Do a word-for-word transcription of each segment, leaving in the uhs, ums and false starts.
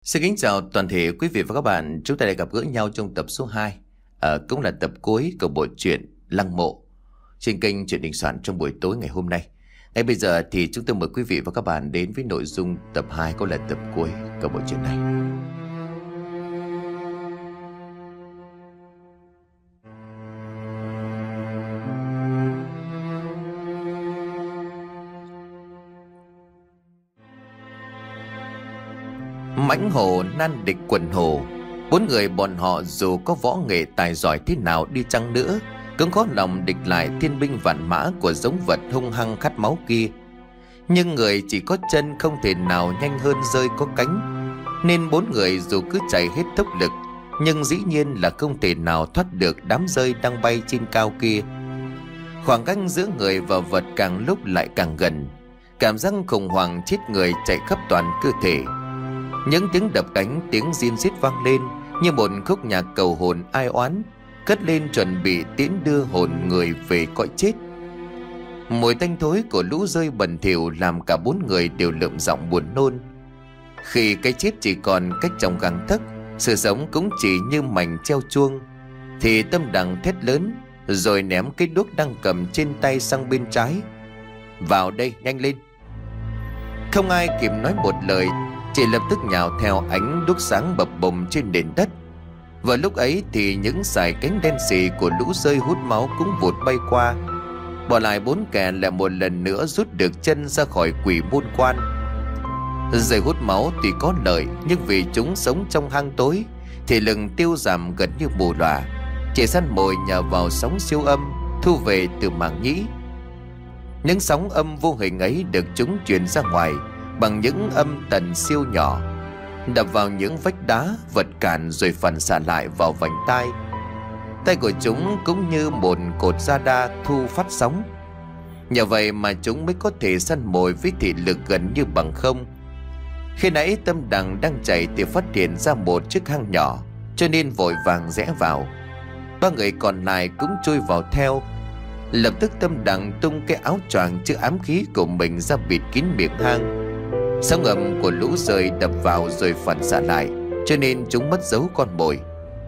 Xin kính chào toàn thể quý vị và các bạn. Chúng ta lại gặp gỡ nhau trong tập số hai, à, cũng là tập cuối của bộ truyện Lăng Mộ trên kênh Truyện Đình Soạn trong buổi tối ngày hôm nay. Ngay bây giờ thì chúng tôi mời quý vị và các bạn đến với nội dung tập hai, cũng là tập cuối của bộ truyện này. Mãnh hổ nan địch quần hổ. Bốn người bọn họ dù có võ nghệ tài giỏi thế nào đi chăng nữa, cũng khó lòng địch lại thiên binh vạn mã của giống vật hung hăng khát máu kia. Nhưng người chỉ có chân không thể nào nhanh hơn rơi có cánh, nên bốn người dù cứ chạy hết tốc lực, nhưng dĩ nhiên là không thể nào thoát được đám rơi đang bay trên cao kia. Khoảng cách giữa người và vật càng lúc lại càng gần, cảm giác khủng hoảng chết người chạy khắp toàn cơ thể. Những tiếng đập cánh, tiếng rin rít vang lên như một khúc nhạc cầu hồn ai oán, cất lên chuẩn bị tiễn đưa hồn người về cõi chết. Mùi tanh thối của lũ rơi bẩn thỉu làm cả bốn người đều lượm giọng buồn nôn. Khi cái chết chỉ còn cách trong gang tấc, sự sống cũng chỉ như mảnh treo chuông, thì Tâm Đằng thét lớn rồi ném cái đuốc đang cầm trên tay sang bên trái. Vào đây, nhanh lên! Không ai kịp nói một lời, chỉ lập tức nhào theo ánh đuốc sáng bập bùng trên nền đất. Vào lúc ấy thì những dải cánh đen sì của lũ rơi hút máu cũng vụt bay qua, bỏ lại bốn kẻ lại một lần nữa rút được chân ra khỏi quỷ môn quan. Rơi hút máu thì có lợi, nhưng vì chúng sống trong hang tối thì lực tiêu giảm gần như mù lòa, chỉ săn mồi nhờ vào sóng siêu âm thu về từ màng nhĩ. Những sóng âm vô hình ấy được chúng truyền ra ngoài bằng những âm tần siêu nhỏ, đập vào những vách đá, vật cản rồi phản xạ lại vào vành tai. Tay của chúng cũng như một cột radar thu phát sóng. Nhờ vậy mà chúng mới có thể săn mồi với thị lực gần như bằng không. Khi nãy Tâm Đằng đang chạy thì phát hiện ra một chiếc hang nhỏ, cho nên vội vàng rẽ vào. Ba người còn lại cũng chui vào theo. Lập tức Tâm Đằng tung cái áo choàng chứa ám khí của mình ra bịt kín miệng hang. Sóng âm của lũ rơi đập vào rồi phản xạ lại, cho nên chúng mất dấu con mồi.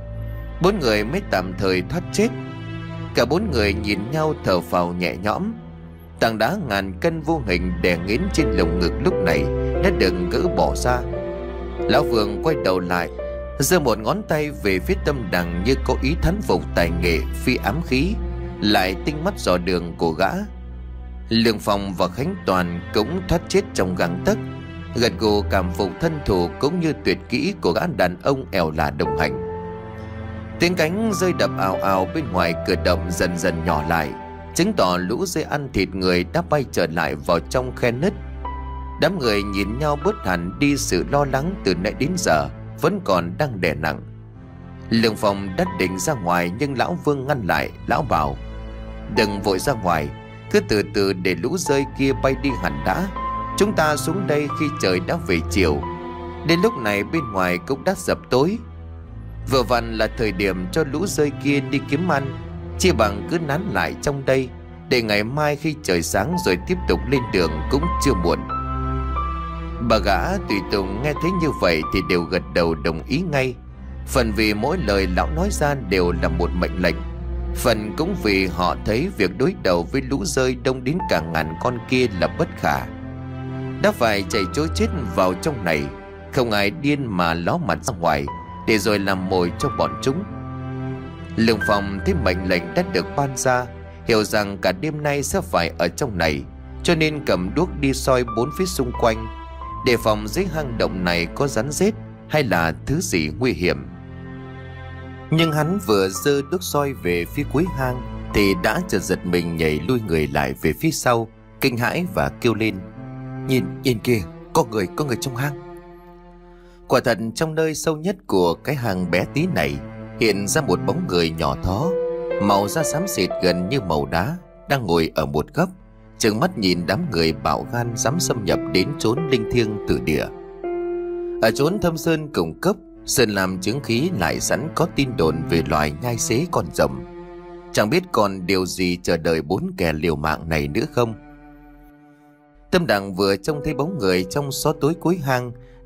Bốn người mới tạm thời thoát chết. Cả bốn người nhìn nhau thở phào nhẹ nhõm. Tảng đá ngàn cân vô hình đè nghiến trên lồng ngực lúc này đã được gỡ bỏ ra. Lão Vương quay đầu lại, giơ một ngón tay về phía Tâm Đằng như có ý thán phục tài nghệ phi ám khí, lại tinh mắt dò đường của gã. Lương Phong và Khánh Toàn cũng thoát chết trong gang tấc, gật gù cảm phục thân thủ cũng như tuyệt kỹ của gã đàn ông ẻo lả đồng hành. Tiếng cánh rơi đập ào ào bên ngoài cửa động dần dần nhỏ lại, chứng tỏ lũ rơi ăn thịt người đã bay trở lại vào trong khe nứt. Đám người nhìn nhau bớt hẳn đi sự lo lắng từ nãy đến giờ vẫn còn đang đè nặng. Lương Phong đắt định ra ngoài, nhưng lão Vương ngăn lại. Lão bảo: đừng vội ra ngoài, cứ từ từ để lũ rơi kia bay đi hẳn đã. Chúng ta xuống đây khi trời đã về chiều, đến lúc này bên ngoài cũng đã dập tối, vừa vặn là thời điểm cho lũ rơi kia đi kiếm ăn. Chia bằng cứ nán lại trong đây, để ngày mai khi trời sáng rồi tiếp tục lên đường cũng chưa muộn. Bà gã tùy tùng nghe thấy như vậy thì đều gật đầu đồng ý ngay. Phần vì mỗi lời lão nói ra đều là một mệnh lệnh, phần cũng vì họ thấy việc đối đầu với lũ rơi đông đến cả ngàn con kia là bất khả. Đã phải chạy trối chết vào trong này, không ai điên mà ló mặt ra ngoài để rồi làm mồi cho bọn chúng. Lương Phong thấy mệnh lệnh đã được ban ra, hiểu rằng cả đêm nay sẽ phải ở trong này, cho nên cầm đuốc đi soi bốn phía xung quanh, đề phòng dưới hang động này có rắn rết hay là thứ gì nguy hiểm. Nhưng hắn vừa giơ đuốc soi về phía cuối hang thì đã chợt giật mình nhảy lui người lại về phía sau, kinh hãi và kêu lên: Nhìn, nhìn kìa, có người, có người trong hang. Quả thật trong nơi sâu nhất của cái hang bé tí này hiện ra một bóng người nhỏ thó, màu da xám xịt gần như màu đá, đang ngồi ở một góc, trừng mắt nhìn đám người bạo gan dám xâm nhập đến chốn linh thiêng tử địa. Ở chốn thâm sơn cùng cấp, sơn làm chứng khí lại sẵn có tin đồn về loài nhai xế con rồng. Chẳng biết còn điều gì chờ đợi bốn kẻ liều mạng này nữa không. Tâm Đằng vừa trông thấy bóng người trong xó tối cuối hang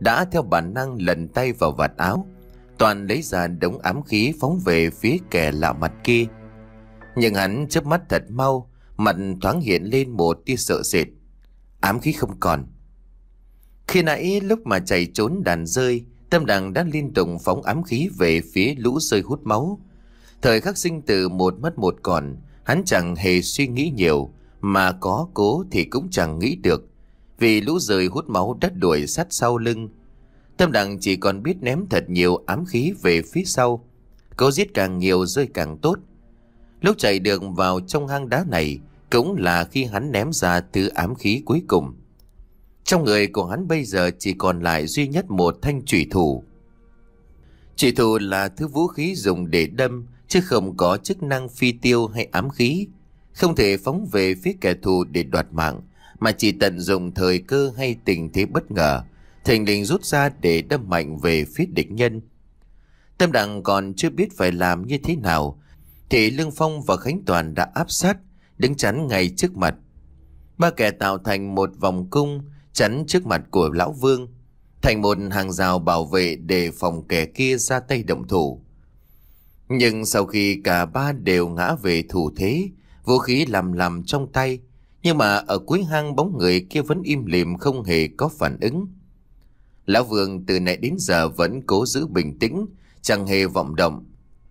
đã theo bản năng lần tay vào vạt áo. Toàn lấy ra đống ám khí phóng về phía kẻ lạ mặt kia. Nhưng hắn chớp mắt thật mau, mặt thoáng hiện lên một tia sợ sệt. Ám khí không còn. Khi nãy lúc mà chạy trốn đàn rơi, Tâm Đằng đã liên tục phóng ám khí về phía lũ rơi hút máu. Thời khắc sinh tử một mất một còn, hắn chẳng hề suy nghĩ nhiều, mà có cố thì cũng chẳng nghĩ được, vì lũ rơi hút máu đã đuổi sát sau lưng. Tâm Đằng chỉ còn biết ném thật nhiều ám khí về phía sau, cố giết càng nhiều rơi càng tốt. Lúc chạy được vào trong hang đá này cũng là khi hắn ném ra thứ ám khí cuối cùng. Trong người của hắn bây giờ chỉ còn lại duy nhất một thanh chủy thủ. Chủy thủ là thứ vũ khí dùng để đâm, chứ không có chức năng phi tiêu hay ám khí, không thể phóng về phía kẻ thù để đoạt mạng, mà chỉ tận dụng thời cơ hay tình thế bất ngờ, thình lình rút ra để đâm mạnh về phía địch nhân. Tâm Đằng còn chưa biết phải làm như thế nào thì Lương Phong và Khánh Toàn đã áp sát, đứng chắn ngay trước mặt. Ba kẻ tạo thành một vòng cung chắn trước mặt của Lão Vương, thành một hàng rào bảo vệ để phòng kẻ kia ra tay động thủ. Nhưng sau khi cả ba đều ngã về thủ thế, vũ khí lầm lầm trong tay, nhưng mà ở cuối hang bóng người kia vẫn im lìm không hề có phản ứng. Lão Vương từ nãy đến giờ vẫn cố giữ bình tĩnh, chẳng hề vọng động.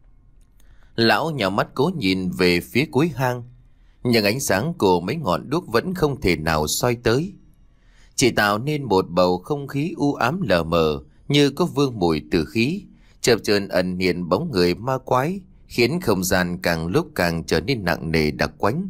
Lão nhào mắt cố nhìn về phía cuối hang, nhưng ánh sáng của mấy ngọn đuốc vẫn không thể nào soi tới, chỉ tạo nên một bầu không khí u ám lờ mờ như có vương mùi tử khí, chập chờn ẩn hiện bóng người ma quái, khiến không gian càng lúc càng trở nên nặng nề đặc quánh.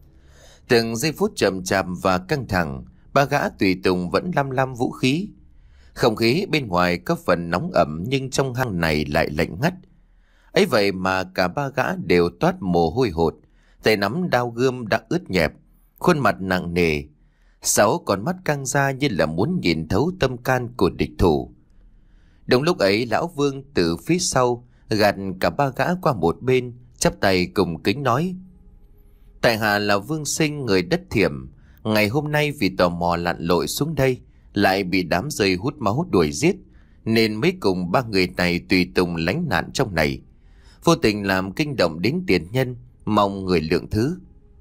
Từng giây phút chậm chạp và căng thẳng, ba gã tùy tùng vẫn lăm lăm vũ khí. Không khí bên ngoài có phần nóng ẩm, nhưng trong hang này lại lạnh ngắt. Ấy vậy mà cả ba gã đều toát mồ hôi hột, tay nắm đao gươm đã ướt nhẹp, khuôn mặt nặng nề, sáu con mắt căng ra như là muốn nhìn thấu tâm can của địch thủ. Đúng lúc ấy, Lão Vương từ phía sau gạt cả ba gã qua một bên, chắp tay cùng kính nói: tại hạ là Vương Sinh, người đất Thiểm. Ngày hôm nay vì tò mò lặn lội xuống đây, lại bị đám rơi hút máu đuổi giết, nên mới cùng ba người này tùy tùng lánh nạn trong này, vô tình làm kinh động đến tiền nhân, mong người lượng thứ.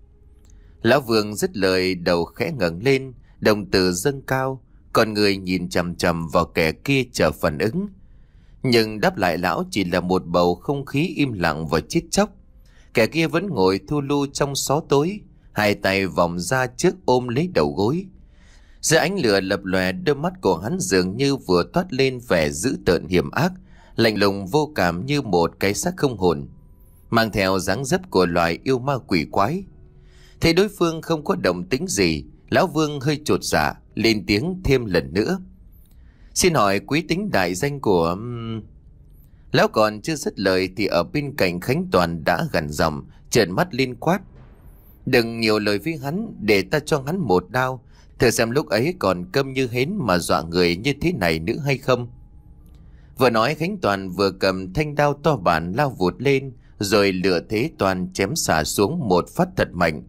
Lão Vương dứt lời, đầu khẽ ngẩng lên, đồng tử dâng cao, còn người nhìn chằm chằm vào kẻ kia chờ phản ứng. Nhưng đáp lại lão chỉ là một bầu không khí im lặng và chết chóc. Kẻ kia vẫn ngồi thu lu trong xó tối, hai tay vòng ra trước ôm lấy đầu gối. Dưới ánh lửa lập lòe, đôi mắt của hắn dường như vừa toát lên vẻ dữ tợn hiểm ác, lạnh lùng vô cảm như một cái xác không hồn, mang theo dáng dấp của loài yêu ma quỷ quái. Thấy đối phương không có động tĩnh gì, Lão Vương hơi chột dạ, lên tiếng thêm lần nữa: xin hỏi quý tính đại danh của... Lão còn chưa dứt lời thì ở bên cạnh Khánh Toàn đã gằn giọng, trợn mắt lên quát: đừng nhiều lời với hắn, để ta cho hắn một đao, thử xem lúc ấy còn câm như hến mà dọa người như thế này nữa hay không. Vừa nói, Khánh Toàn vừa cầm thanh đao to bản lao vụt lên, rồi lựa thế Toàn chém xả xuống một phát thật mạnh.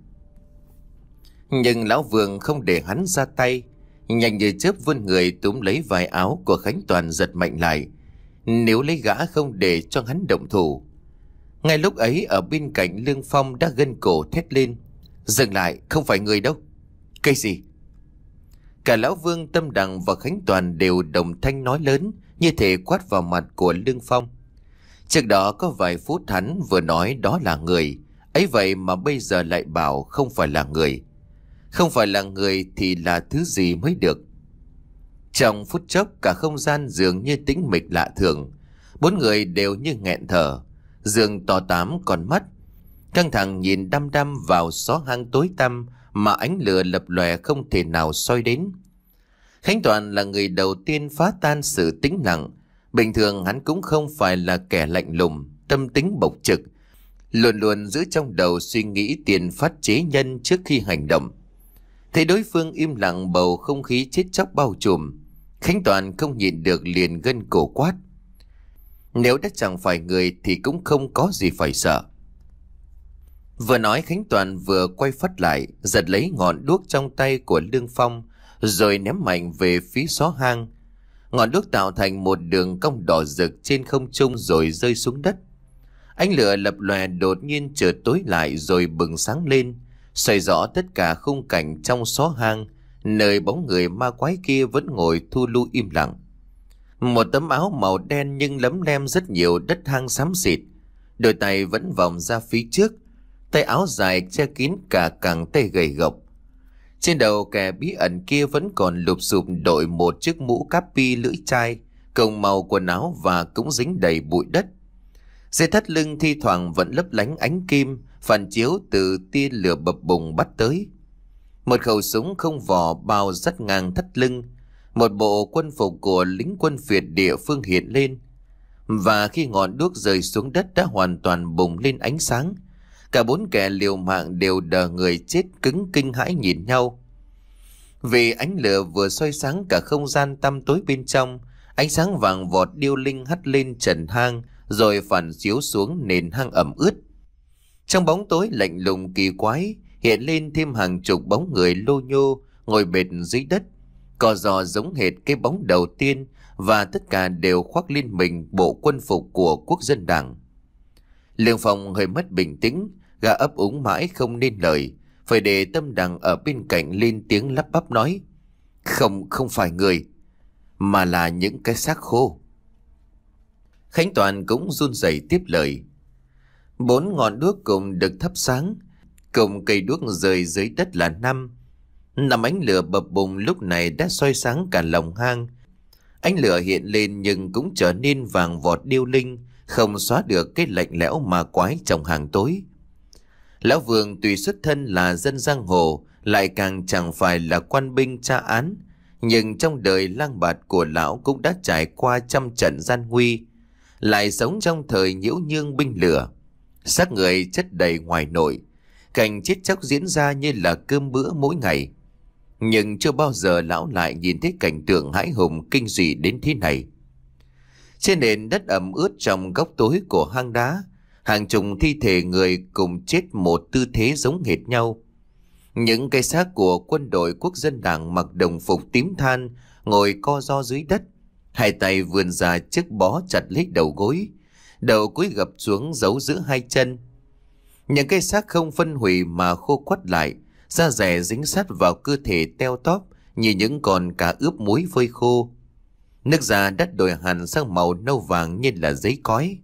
Nhưng Lão Vương không để hắn ra tay, nhanh như chớp vươn người túm lấy vài áo của Khánh Toàn giật mạnh lại, nếu lấy gã không để cho hắn động thủ. Ngay lúc ấy, ở bên cạnh Lương Phong đã gân cổ thét lên: dừng lại, không phải người đâu. Cái gì? Cả Lão Vương, Tâm Đằng và Khánh Toàn đều đồng thanh nói lớn, như thể quát vào mặt của Lương Phong. Trước đó có vài phút hắn vừa nói đó là người, ấy vậy mà bây giờ lại bảo không phải là người. Không phải là người thì là thứ gì mới được? Trong phút chốc, cả không gian dường như tĩnh mịch lạ thường. Bốn người đều như nghẹn thở. Dương to tám con mắt căng thẳng nhìn đăm đăm vào xó hang tối tăm mà ánh lửa lập lòe không thể nào soi đến. Khánh Toàn là người đầu tiên phá tan sự tĩnh lặng. Bình thường hắn cũng không phải là kẻ lạnh lùng, tâm tính bộc trực, luôn luôn giữ trong đầu suy nghĩ tiền phát chế nhân trước khi hành động. Thấy đối phương im lặng, bầu không khí chết chóc bao trùm, Khánh Toàn không nhịn được liền gân cổ quát: nếu đã chẳng phải người thì cũng không có gì phải sợ. Vừa nói, Khánh Toàn vừa quay phắt lại, giật lấy ngọn đuốc trong tay của Lương Phong, rồi ném mạnh về phía xó hang. Ngọn đuốc tạo thành một đường cong đỏ rực trên không trung rồi rơi xuống đất. Ánh lửa lập lòe đột nhiên chợt tối lại rồi bừng sáng lên, soi rõ tất cả khung cảnh trong xó hang, nơi bóng người ma quái kia vẫn ngồi thu lu im lặng. Một tấm áo màu đen nhưng lấm lem rất nhiều đất hang xám xịt, đôi tay vẫn vòng ra phía trước, tay áo dài che kín cả cẳng tay gầy gộc. Trên đầu kẻ bí ẩn kia vẫn còn lụp xụp đội một chiếc mũ cáp pi lưỡi chai, cùng màu quần áo và cũng dính đầy bụi đất. Dưới thắt lưng thi thoảng vẫn lấp lánh ánh kim, phản chiếu từ tia lửa bập bùng bắt tới. Một khẩu súng không vỏ bao dắt ngang thắt lưng, một bộ quân phục của lính quân Việt địa phương hiện lên. Và khi ngọn đuốc rơi xuống đất đã hoàn toàn bùng lên ánh sáng, cả bốn kẻ liều mạng đều đờ người chết cứng kinh hãi nhìn nhau. Vì ánh lửa vừa soi sáng cả không gian tăm tối bên trong, ánh sáng vàng vọt điêu linh hắt lên trần hang rồi phản chiếu xuống nền hang ẩm ướt. Trong bóng tối lạnh lùng kỳ quái hiện lên thêm hàng chục bóng người lô nhô ngồi bệt dưới đất, co giò giống hệt cái bóng đầu tiên, và tất cả đều khoác lên mình bộ quân phục của Quốc dân Đảng. Lương Phong hơi mất bình tĩnh, gã ấp úng mãi không nên lời, phải để Tâm Đằng ở bên cạnh lên tiếng lắp bắp nói: Không, không phải người, mà là những cái xác khô. Khánh Toàn cũng run rẩy tiếp lời. Bốn ngọn đuốc cùng được thắp sáng, cùng cây đuốc rơi dưới đất là năm. Năm ánh lửa bập bùng lúc này đã soi sáng cả lòng hang. Ánh lửa hiện lên nhưng cũng trở nên vàng vọt điêu linh, không xóa được cái lạnh lẽo ma quái trong hàng tối. Lão Vương tuy xuất thân là dân giang hồ, lại càng chẳng phải là quan binh tra án, nhưng trong đời lang bạt của lão cũng đã trải qua trăm trận gian nguy, lại sống trong thời nhiễu nhương binh lửa. Xác người chất đầy ngoài nội, cảnh chết chóc diễn ra như là cơm bữa mỗi ngày. Nhưng chưa bao giờ lão lại nhìn thấy cảnh tượng hãi hùng kinh dị đến thế này. Trên nền đất ẩm ướt trong góc tối của hang đá, hàng chục thi thể người cùng chết một tư thế giống hệt nhau. Những cái xác của quân đội Quốc dân Đảng mặc đồng phục tím than ngồi co ro dưới đất, hai tay vươn ra chiếc bó chặt lấy đầu gối, đầu cúi gập xuống giấu giữa hai chân. Những cái xác không phân hủy mà khô quắt lại, da dẻ dính sát vào cơ thể teo tóp như những con cá ướp muối phơi khô. Nước da đất đổi hẳn sang màu nâu vàng như là giấy cói.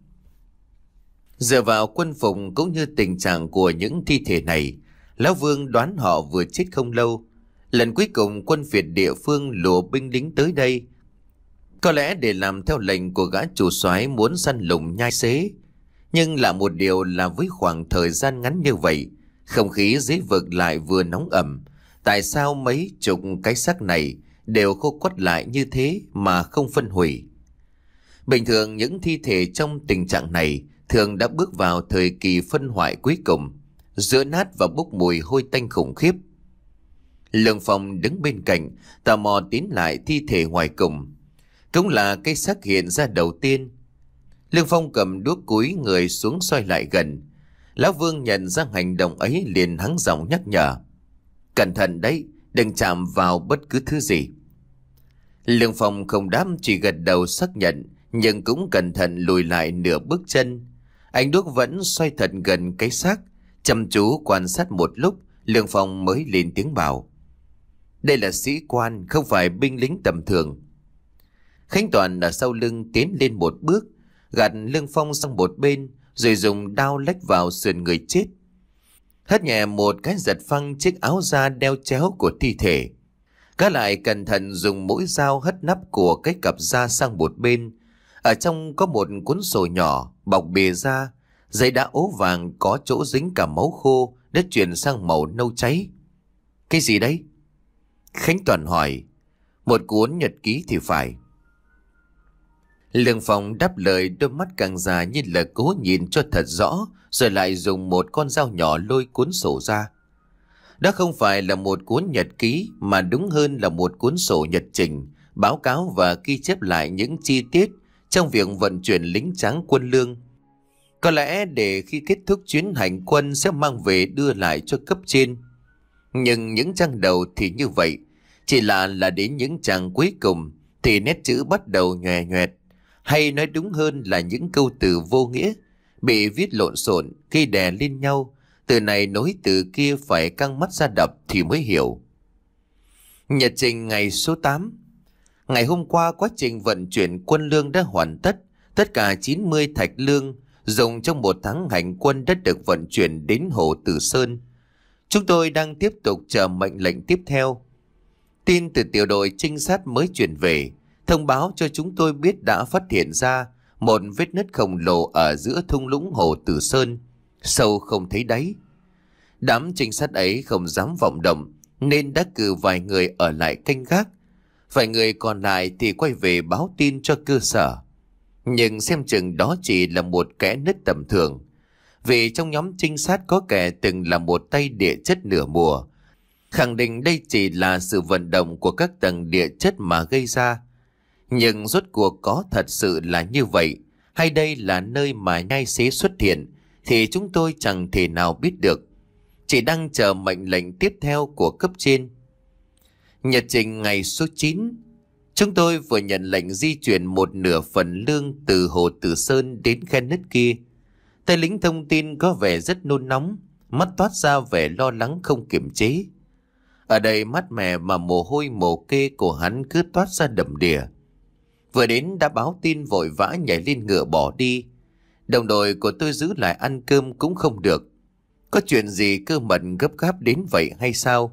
Dựa vào quân phục cũng như tình trạng của những thi thể này, Lão Vương đoán họ vừa chết không lâu. Lần cuối cùng quân Việt địa phương lùa binh lính tới đây, có lẽ để làm theo lệnh của gã chủ soái muốn săn lùng nhai xế. Nhưng là một điều là với khoảng thời gian ngắn như vậy, không khí dưới vực lại vừa nóng ẩm, tại sao mấy chục cái xác này đều khô quắt lại như thế mà không phân hủy? Bình thường những thi thể trong tình trạng này thường đã bước vào thời kỳ phân hoại cuối cùng, giữa nát và bốc mùi hôi tanh khủng khiếp. Lương Phong đứng bên cạnh, tò mò tiến lại thi thể ngoài cùng, cũng là cái xác hiện ra đầu tiên. Lương Phong cầm đuốc cúi người xuống soi lại gần. Lão Vương nhận ra hành động ấy liền hắng giọng nhắc nhở: Cẩn thận đấy, đừng chạm vào bất cứ thứ gì. Lương Phong không đáp, chỉ gật đầu xác nhận, nhưng cũng cẩn thận lùi lại nửa bước chân. Ánh đuốc vẫn xoay thật gần cái xác, chăm chú quan sát một lúc, Lương Phong mới lên tiếng bảo: Đây là sĩ quan, không phải binh lính tầm thường. Khánh Toàn ở sau lưng tiến lên một bước, gạt Lương Phong sang một bên, rồi dùng đao lách vào sườn người chết. Hất nhẹ một cái giật phăng chiếc áo da đeo chéo của thi thể. Gã lại cẩn thận dùng mũi dao hất nắp của cái cặp da sang một bên. Ở trong có một cuốn sổ nhỏ bọc bìa da, giấy đã ố vàng có chỗ dính cả máu khô đã chuyển sang màu nâu cháy. Cái gì đấy? Khánh Toàn hỏi. Một cuốn nhật ký thì phải. Lương Phong đáp lời, đôi mắt càng già như là cố nhìn cho thật rõ, rồi lại dùng một con dao nhỏ lôi cuốn sổ ra. Đó không phải là một cuốn nhật ký, mà đúng hơn là một cuốn sổ nhật trình, báo cáo và ghi chép lại những chi tiết trong việc vận chuyển lính tráng quân lương. Có lẽ để khi kết thúc chuyến hành quân sẽ mang về đưa lại cho cấp trên. Nhưng những trang đầu thì như vậy, chỉ là là đến những trang cuối cùng, thì nét chữ bắt đầu nhòe nhoẹt, hay nói đúng hơn là những câu từ vô nghĩa bị viết lộn xộn khi đè lên nhau, từ này nối từ kia phải căng mắt ra đọc thì mới hiểu. Nhật trình ngày số tám. Ngày hôm qua quá trình vận chuyển quân lương đã hoàn tất. Tất cả chín mươi thạch lương dùng trong một tháng hành quân đã được vận chuyển đến Hồ Tử Sơn. Chúng tôi đang tiếp tục chờ mệnh lệnh tiếp theo. Tin từ tiểu đội trinh sát mới chuyển về, thông báo cho chúng tôi biết đã phát hiện ra một vết nứt khổng lồ ở giữa thung lũng Hồ Tử Sơn, sâu không thấy đáy. Đám trinh sát ấy không dám vọng động nên đã cử vài người ở lại canh gác. Vài người còn lại thì quay về báo tin cho cơ sở. Nhưng xem chừng đó chỉ là một kẽ nứt tầm thường, vì trong nhóm trinh sát có kẻ từng là một tay địa chất nửa mùa, khẳng định đây chỉ là sự vận động của các tầng địa chất mà gây ra. Nhưng rốt cuộc có thật sự là như vậy, hay đây là nơi mà nhai xế xuất hiện, thì chúng tôi chẳng thể nào biết được. Chỉ đang chờ mệnh lệnh tiếp theo của cấp trên. Nhật trình ngày số chín. Chúng tôi vừa nhận lệnh di chuyển một nửa phần lương từ Hồ Tử Sơn đến khe nứt kia. Tay lính thông tin có vẻ rất nôn nóng, mắt toát ra vẻ lo lắng không kiềm chế. Ở đây mát mẻ mà mồ hôi mồ kê của hắn cứ toát ra đầm đìa. Vừa đến đã báo tin vội vã nhảy lên ngựa bỏ đi. Đồng đội của tôi giữ lại ăn cơm cũng không được. Có chuyện gì cơ mật gấp gáp đến vậy hay sao?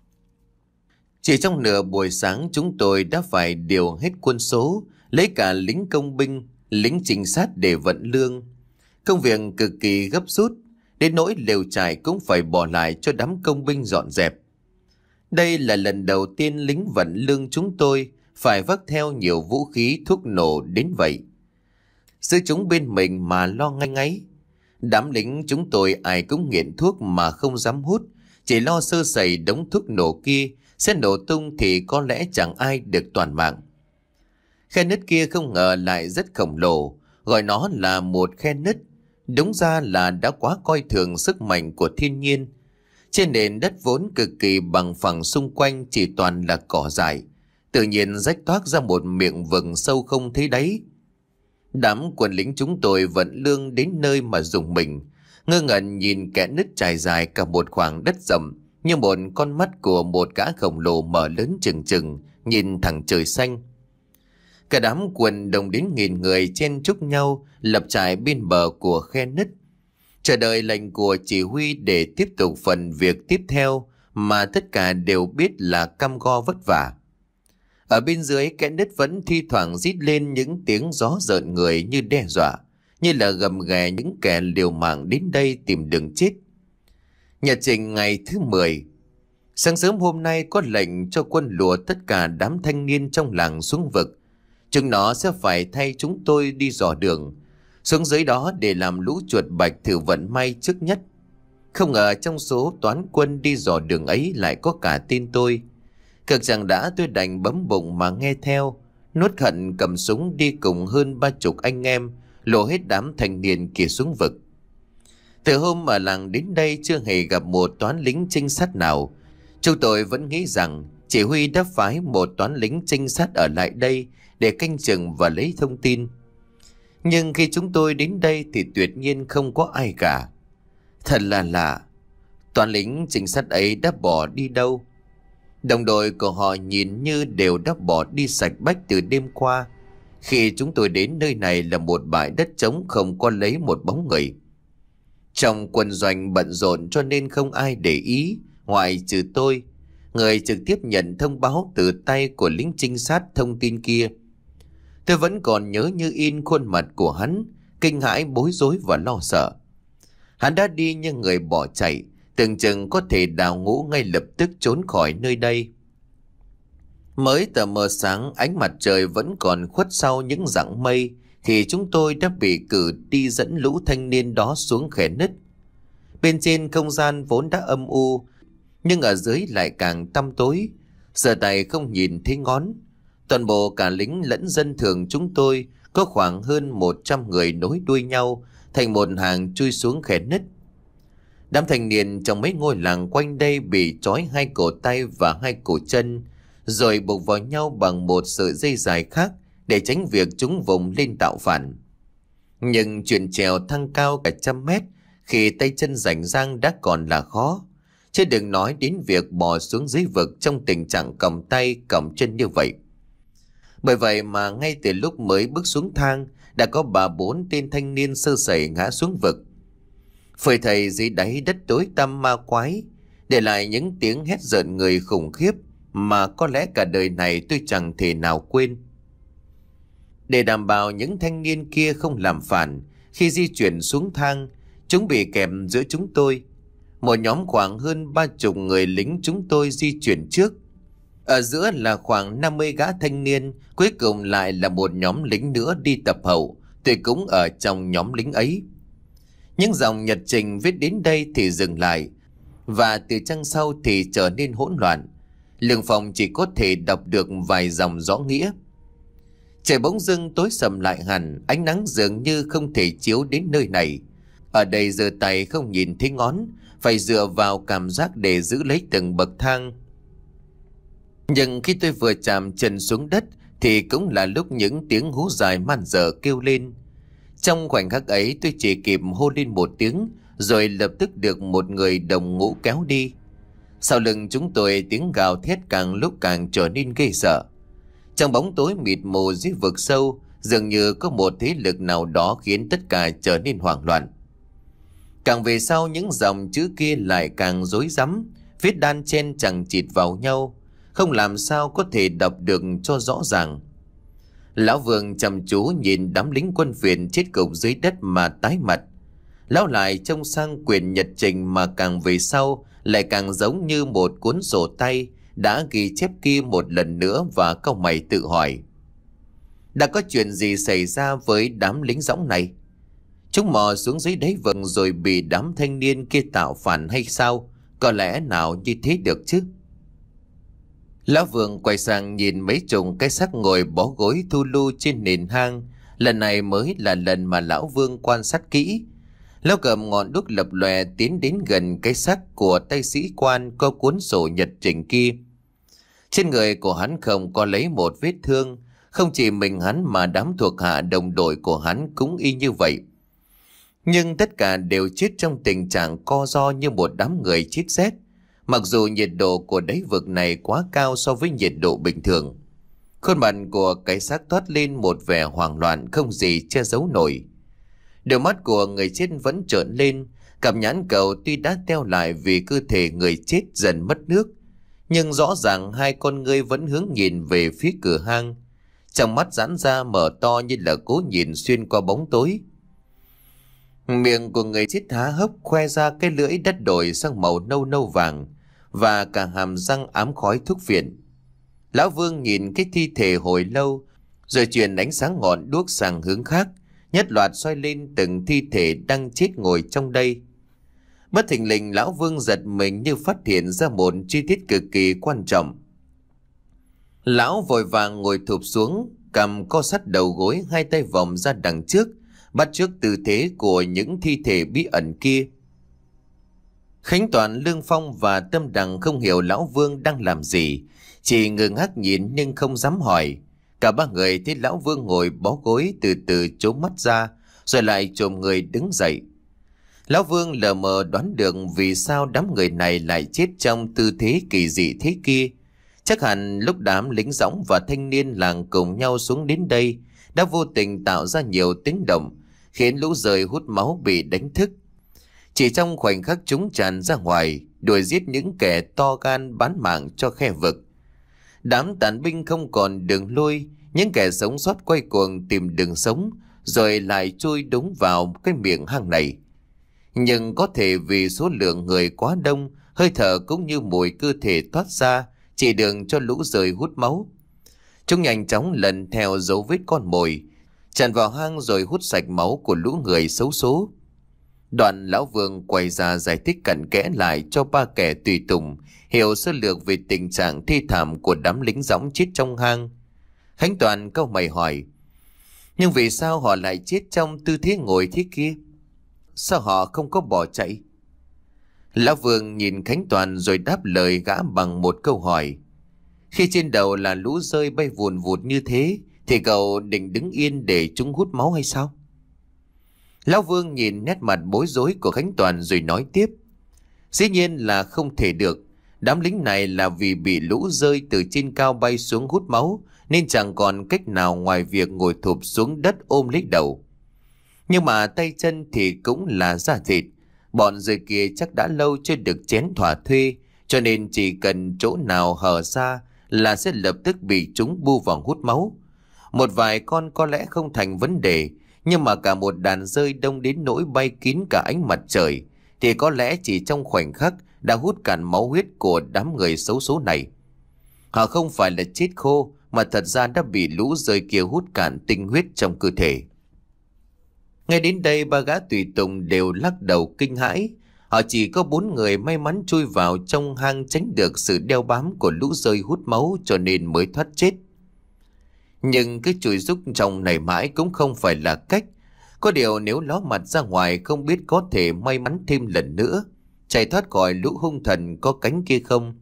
Chỉ trong nửa buổi sáng chúng tôi đã phải điều hết quân số, lấy cả lính công binh, lính trinh sát để vận lương. Công việc cực kỳ gấp rút, đến nỗi lều trại cũng phải bỏ lại cho đám công binh dọn dẹp. Đây là lần đầu tiên lính vận lương chúng tôi phải vác theo nhiều vũ khí thuốc nổ đến vậy. Giữ chúng bên mình mà lo ngay ngáy. Đám lính chúng tôi ai cũng nghiện thuốc mà không dám hút, chỉ lo sơ sẩy đống thuốc nổ kia sẽ nổ tung thì có lẽ chẳng ai được toàn mạng. Khe nứt kia không ngờ lại rất khổng lồ, gọi nó là một khe nứt. Đúng ra là đã quá coi thường sức mạnh của thiên nhiên. Trên nền đất vốn cực kỳ bằng phẳng xung quanh chỉ toàn là cỏ dại, tự nhiên rách toác ra một miệng vực sâu không thấy đáy. Đám quân lính chúng tôi vận lương đến nơi mà dùng mình, ngơ ngẩn nhìn kẽ nứt trải dài cả một khoảng đất rộng, như một con mắt của một gã khổng lồ mở lớn trừng trừng nhìn thẳng trời xanh. Cả đám quân đồng đến nghìn người chen chúc nhau lập trại bên bờ của khe nứt, chờ đợi lệnh của chỉ huy để tiếp tục phần việc tiếp theo mà tất cả đều biết là cam go vất vả. Ở bên dưới kẽ nứt vẫn thi thoảng rít lên những tiếng gió rợn người như đe dọa, như là gầm ghè những kẻ liều mạng đến đây tìm đường chết. Nhật trình ngày thứ mười. Sáng sớm hôm nay có lệnh cho quân lùa tất cả đám thanh niên trong làng xuống vực. Chúng nó sẽ phải thay chúng tôi đi dò đường xuống dưới đó để làm lũ chuột bạch thử vận may trước nhất. Không ngờ trong số toán quân đi dò đường ấy lại có cả tên tôi. Cực rằng đã tôi đành bấm bụng mà nghe theo, nuốt hận cầm súng đi cùng hơn ba chục anh em lùa hết đám thanh niên kia xuống vực. Từ hôm ở làng đến đây chưa hề gặp một toán lính trinh sát nào. Chúng tôi vẫn nghĩ rằng chỉ huy đã phái một toán lính trinh sát ở lại đây để canh chừng và lấy thông tin. Nhưng khi chúng tôi đến đây thì tuyệt nhiên không có ai cả. Thật là lạ, toán lính trinh sát ấy đã bỏ đi đâu? Đồng đội của họ nhìn như đều đã bỏ đi sạch bách từ đêm qua. Khi chúng tôi đến nơi này là một bãi đất trống không có lấy một bóng người. Trong quân doanh bận rộn cho nên không ai để ý, ngoại trừ tôi, người trực tiếp nhận thông báo từ tay của lính trinh sát thông tin kia. Tôi vẫn còn nhớ như in khuôn mặt của hắn, kinh hãi bối rối và lo sợ. Hắn đã đi như người bỏ chạy, tưởng chừng có thể đào ngũ ngay lập tức trốn khỏi nơi đây. Mới tờ mờ sáng, ánh mặt trời vẫn còn khuất sau những dặng mây, thì chúng tôi đã bị cử đi dẫn lũ thanh niên đó xuống khe nứt. Bên trên không gian vốn đã âm u, nhưng ở dưới lại càng tăm tối, giờ tay không nhìn thấy ngón. Toàn bộ cả lính lẫn dân thường chúng tôi có khoảng hơn một trăm người nối đuôi nhau thành một hàng chui xuống khe nứt. Đám thanh niên trong mấy ngôi làng quanh đây bị trói hai cổ tay và hai cổ chân, rồi buộc vào nhau bằng một sợi dây dài khác để tránh việc chúng vùng lên tạo phản. Nhưng chuyện trèo thăng cao cả trăm mét khi tay chân rảnh rang đã còn là khó, chứ đừng nói đến việc bò xuống dưới vực trong tình trạng cầm tay cầm chân như vậy. Bởi vậy mà ngay từ lúc mới bước xuống thang đã có bà bốn tên thanh niên sơ sẩy ngã xuống vực. Phơi thây dưới đáy đất tối tăm ma quái, để lại những tiếng hét rợn người khủng khiếp mà có lẽ cả đời này tôi chẳng thể nào quên. Để đảm bảo những thanh niên kia không làm phản, khi di chuyển xuống thang, chúng bị kẹp giữa chúng tôi. Một nhóm khoảng hơn ba chục người lính chúng tôi di chuyển trước. Ở giữa là khoảng năm mươi gã thanh niên, cuối cùng lại là một nhóm lính nữa đi tập hậu, tôi cũng ở trong nhóm lính ấy. Những dòng nhật trình viết đến đây thì dừng lại, và từ trang sau thì trở nên hỗn loạn. Lương Phong chỉ có thể đọc được vài dòng rõ nghĩa. Trời bỗng dưng tối sầm lại hẳn, ánh nắng dường như không thể chiếu đến nơi này. Ở đây giơ tay không nhìn thấy ngón, phải dựa vào cảm giác để giữ lấy từng bậc thang. Nhưng khi tôi vừa chạm chân xuống đất thì cũng là lúc những tiếng hú dài man dở kêu lên. Trong khoảnh khắc ấy tôi chỉ kịp hô lên một tiếng, rồi lập tức được một người đồng ngũ kéo đi. Sau lưng chúng tôi tiếng gào thét càng lúc càng trở nên ghê sợ. Trong bóng tối mịt mù dưới vực sâu, dường như có một thế lực nào đó khiến tất cả trở nên hoảng loạn. Càng về sau những dòng chữ kia lại càng rối rắm, viết đan chen chằng chịt vào nhau, không làm sao có thể đọc được cho rõ ràng. Lão Vương chăm chú nhìn đám lính quân Việt chết gục dưới đất mà tái mặt. Lão lại trông sang quyển nhật trình mà càng về sau lại càng giống như một cuốn sổ tay đã ghi chép kia một lần nữa, và cau mày tự hỏi: đã có chuyện gì xảy ra với đám lính dõng này? Chúng mò xuống dưới đáy vực rồi bị đám thanh niên kia tạo phản hay sao? Có lẽ nào như thế được chứ? Lão Vương quay sang nhìn mấy chục cái xác ngồi bó gối thu lu trên nền hang. Lần này mới là lần mà Lão Vương quan sát kỹ. Lão cầm ngọn đuốc lập lòe tiến đến gần cái xác của tay sĩ quan có cuốn sổ nhật trình kia. Trên người của hắn không có lấy một vết thương. Không chỉ mình hắn mà đám thuộc hạ đồng đội của hắn cũng y như vậy. Nhưng tất cả đều chết trong tình trạng co ro như một đám người chết rét. Mặc dù nhiệt độ của đáy vực này quá cao so với nhiệt độ bình thường. Khuôn mặt của cái xác toát lên một vẻ hoảng loạn không gì che giấu nổi. Đôi mắt của người chết vẫn trợn lên. Cặp nhãn cầu tuy đã teo lại vì cơ thể người chết dần mất nước, nhưng rõ ràng hai con ngươi vẫn hướng nhìn về phía cửa hang. Trong mắt giãn ra mở to như là cố nhìn xuyên qua bóng tối. Miệng của người chết há hốc khoe ra cái lưỡi đất đổi sang màu nâu nâu vàng, và cả hàm răng ám khói thuốc phiện. Lão Vương nhìn cái thi thể hồi lâu, rồi chuyển ánh sáng ngọn đuốc sang hướng khác, nhất loạt soi lên từng thi thể đang chết ngồi trong đây. Bất thình lình Lão Vương giật mình như phát hiện ra một chi tiết cực kỳ quan trọng. Lão vội vàng ngồi thụp xuống, cầm co sát đầu gối, hai tay vòng ra đằng trước, bắt chước tư thế của những thi thể bí ẩn kia. Khánh Toàn, Lương Phong và Tâm Đằng không hiểu Lão Vương đang làm gì, chỉ ngơ ngác nhìn nhưng không dám hỏi. Cả ba người thấy Lão Vương ngồi bó gối từ từ trố mắt ra, rồi lại chồm người đứng dậy. Lão Vương lờ mờ đoán được vì sao đám người này lại chết trong tư thế kỳ dị thế kia. Chắc hẳn lúc đám lính dõng và thanh niên làng cùng nhau xuống đến đây đã vô tình tạo ra nhiều tiếng động, khiến lũ rời hút máu bị đánh thức. Chỉ trong khoảnh khắc chúng tràn ra ngoài, đuổi giết những kẻ to gan bán mạng cho khe vực. Đám tàn binh không còn đường lui, những kẻ sống sót quay cuồng tìm đường sống, rồi lại chui đúng vào cái miệng hang này. Nhưng có thể vì số lượng người quá đông, hơi thở cũng như mùi cơ thể thoát ra, chỉ đường cho lũ rời hút máu. Chúng nhanh chóng lần theo dấu vết con mồi, tràn vào hang rồi hút sạch máu của lũ người xấu số. Đoạn Lão Vương quay ra giải thích cặn kẽ lại cho ba kẻ tùy tùng hiểu sơ lược về tình trạng thê thảm của đám lính dõng chết trong hang. Khánh Toàn cau mày hỏi: nhưng vì sao họ lại chết trong tư thế ngồi thế kia? Sao họ không có bỏ chạy? Lão Vương nhìn Khánh Toàn rồi đáp lời gã bằng một câu hỏi: Khi trên đầu là lũ rơi bay vùn vụt như thế, thì cậu định đứng yên để chúng hút máu hay sao? Lão Vương nhìn nét mặt bối rối của Khánh Toàn rồi nói tiếp. Dĩ nhiên là không thể được. Đám lính này là vì bị lũ rơi từ trên cao bay xuống hút máu, nên chẳng còn cách nào ngoài việc ngồi thụp xuống đất ôm lấy đầu. Nhưng mà tay chân thì cũng là da thịt. Bọn rơi kia chắc đã lâu chưa được chén thỏa thuê, cho nên chỉ cần chỗ nào hở ra là sẽ lập tức bị chúng bu vào hút máu. Một vài con có lẽ không thành vấn đề, nhưng mà cả một đàn rơi đông đến nỗi bay kín cả ánh mặt trời, thì có lẽ chỉ trong khoảnh khắc đã hút cạn máu huyết của đám người xấu số này. Họ không phải là chết khô, mà thật ra đã bị lũ rơi kia hút cạn tinh huyết trong cơ thể. Ngay đến đây ba gã tùy tùng đều lắc đầu kinh hãi. Họ chỉ có bốn người may mắn chui vào trong hang tránh được sự đeo bám của lũ rơi hút máu, cho nên mới thoát chết. Nhưng cái chùi rúc trong này mãi cũng không phải là cách. Có điều nếu ló mặt ra ngoài không biết có thể may mắn thêm lần nữa, chạy thoát khỏi lũ hung thần có cánh kia không.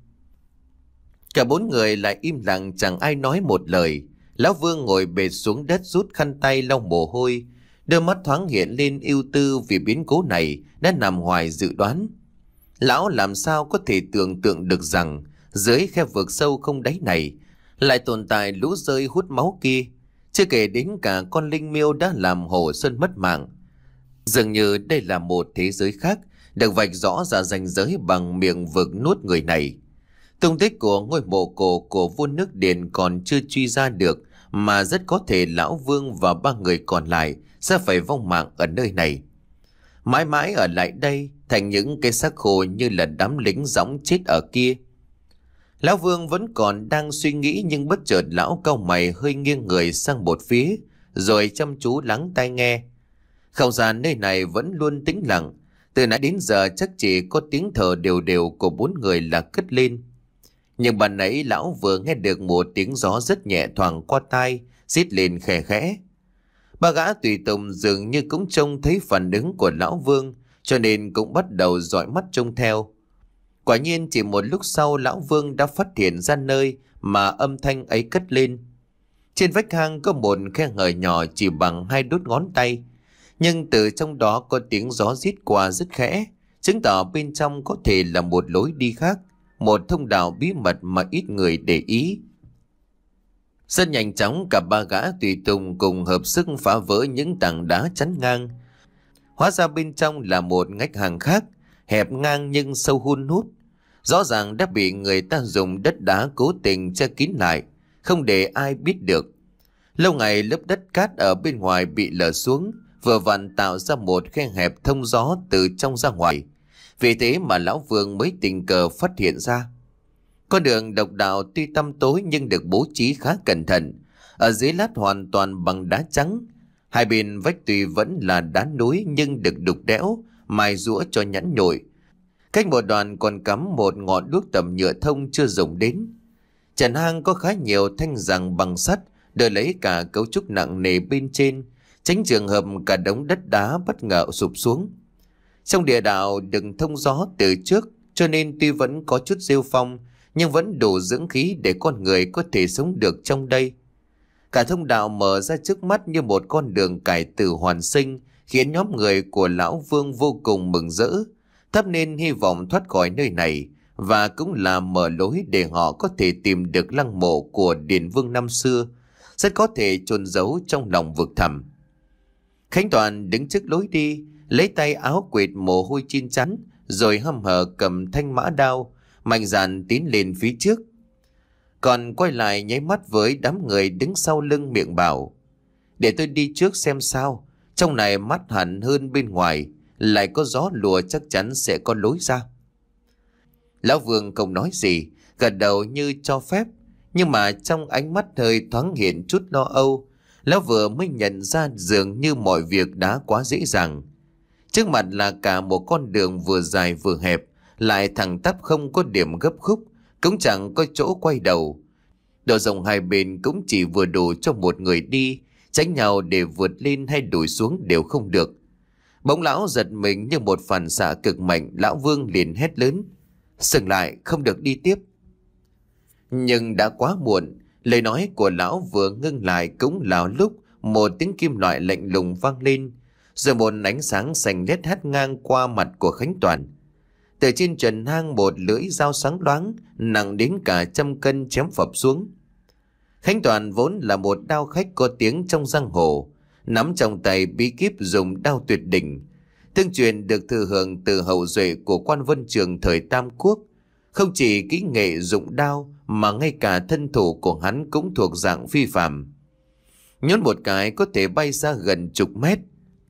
Cả bốn người lại im lặng, chẳng ai nói một lời. Lão Vương ngồi bệt xuống đất rút khăn tay lau mồ hôi, đôi mắt thoáng hiện lên ưu tư vì biến cố này đã nằm ngoài dự đoán. Lão làm sao có thể tưởng tượng được rằng dưới khe vực sâu không đáy này lại tồn tại lũ rơi hút máu kia, chưa kể đến cả con linh miêu đã làm Hồ Xuân mất mạng. Dường như đây là một thế giới khác, được vạch rõ ra ranh giới bằng miệng vực nuốt người này. Tung tích của ngôi mộ cổ của vua nước Điền còn chưa truy ra được, mà rất có thể Lão Vương và ba người còn lại sẽ phải vong mạng ở nơi này, mãi mãi ở lại đây thành những cái xác khô như là đám lính gióng chết ở kia. Lão Vương vẫn còn đang suy nghĩ, nhưng bất chợt lão cau mày hơi nghiêng người sang một phía, rồi chăm chú lắng tai nghe. Không gian nơi này vẫn luôn tĩnh lặng, từ nãy đến giờ chắc chỉ có tiếng thở đều đều của bốn người là cất lên. Nhưng ban nãy lão vừa nghe được một tiếng gió rất nhẹ thoảng qua tai, rít lên khẽ khẽ. Ba gã tùy tùng dường như cũng trông thấy phản ứng của Lão Vương, cho nên cũng bắt đầu dõi mắt trông theo. Quả nhiên chỉ một lúc sau Lão Vương đã phát hiện ra nơi mà âm thanh ấy cất lên. Trên vách hang có một khe hở nhỏ chỉ bằng hai đốt ngón tay, nhưng từ trong đó có tiếng gió rít qua rất khẽ, chứng tỏ bên trong có thể là một lối đi khác, một thông đạo bí mật mà ít người để ý. Rất nhanh chóng cả ba gã tùy tùng cùng hợp sức phá vỡ những tảng đá chắn ngang. Hóa ra bên trong là một ngách hàng khác, hẹp ngang nhưng sâu hun hút. Rõ ràng đã bị người ta dùng đất đá cố tình che kín lại, không để ai biết được. Lâu ngày lớp đất cát ở bên ngoài bị lở xuống, vừa vặn tạo ra một khe hẹp thông gió từ trong ra ngoài. Vì thế mà Lão Vương mới tình cờ phát hiện ra. Con đường độc đạo tuy tăm tối nhưng được bố trí khá cẩn thận. Ở dưới lát hoàn toàn bằng đá trắng. Hai bên vách tuy vẫn là đá núi nhưng được đục đẽo, mài rũa cho nhẵn nhội. Cách một đoạn còn cắm một ngọn đuốc tầm nhựa thông chưa dùng đến. Trần hang có khá nhiều thanh giằng bằng sắt, đỡ lấy cả cấu trúc nặng nề bên trên, tránh trường hợp cả đống đất đá bất ngờ sụp xuống. Trong địa đạo đừng thông gió từ trước, cho nên tuy vẫn có chút rêu phong, nhưng vẫn đủ dưỡng khí để con người có thể sống được trong đây. Cả thông đạo mở ra trước mắt như một con đường cải tử hoàn sinh, khiến nhóm người của Lão Vương vô cùng mừng rỡ, thắp nên hy vọng thoát khỏi nơi này, và cũng là mở lối để họ có thể tìm được lăng mộ của Điền Vương năm xưa, rất có thể chôn giấu trong lòng vực thẳm. Khánh Toàn đứng trước lối đi, lấy tay áo quệt mồ hôi chín chắn, rồi hăm hở cầm thanh mã đao, mạnh dạn tiến lên phía trước. Còn quay lại nháy mắt với đám người đứng sau lưng miệng bảo: để tôi đi trước xem sao, trong này mát hẳn hơn bên ngoài, lại có gió lùa chắc chắn sẽ có lối ra. Lão Vương không nói gì, gật đầu như cho phép, nhưng mà trong ánh mắt hơi thoáng hiện chút lo âu. Lão vừa mới nhận ra dường như mọi việc đã quá dễ dàng. Trước mặt là cả một con đường vừa dài vừa hẹp, lại thẳng tắp không có điểm gấp khúc, cũng chẳng có chỗ quay đầu. Độ rộng hai bên cũng chỉ vừa đủ cho một người đi, tránh nhau để vượt lên hay đuổi xuống đều không được. Bỗng lão giật mình như một phản xạ cực mạnh, Lão Vương liền hét lớn: dừng lại, không được đi tiếp. Nhưng đã quá muộn. Lời nói của lão vừa ngưng lại cũng là lúc một tiếng kim loại lạnh lùng vang lên, rồi một ánh sáng xanh lét hắt ngang qua mặt của Khánh Toàn. Từ trên trần hang một lưỡi dao sáng loáng nặng đến cả trăm cân chém phập xuống. Khánh Toàn vốn là một đao khách có tiếng trong giang hồ, nắm trong tay bí kíp dùng đao tuyệt đỉnh, tương truyền được thừa hưởng từ hậu duệ của quan Vân Trường thời Tam Quốc. Không chỉ kỹ nghệ dụng đao mà ngay cả thân thủ của hắn cũng thuộc dạng phi phàm. Nhón một cái có thể bay ra gần chục mét.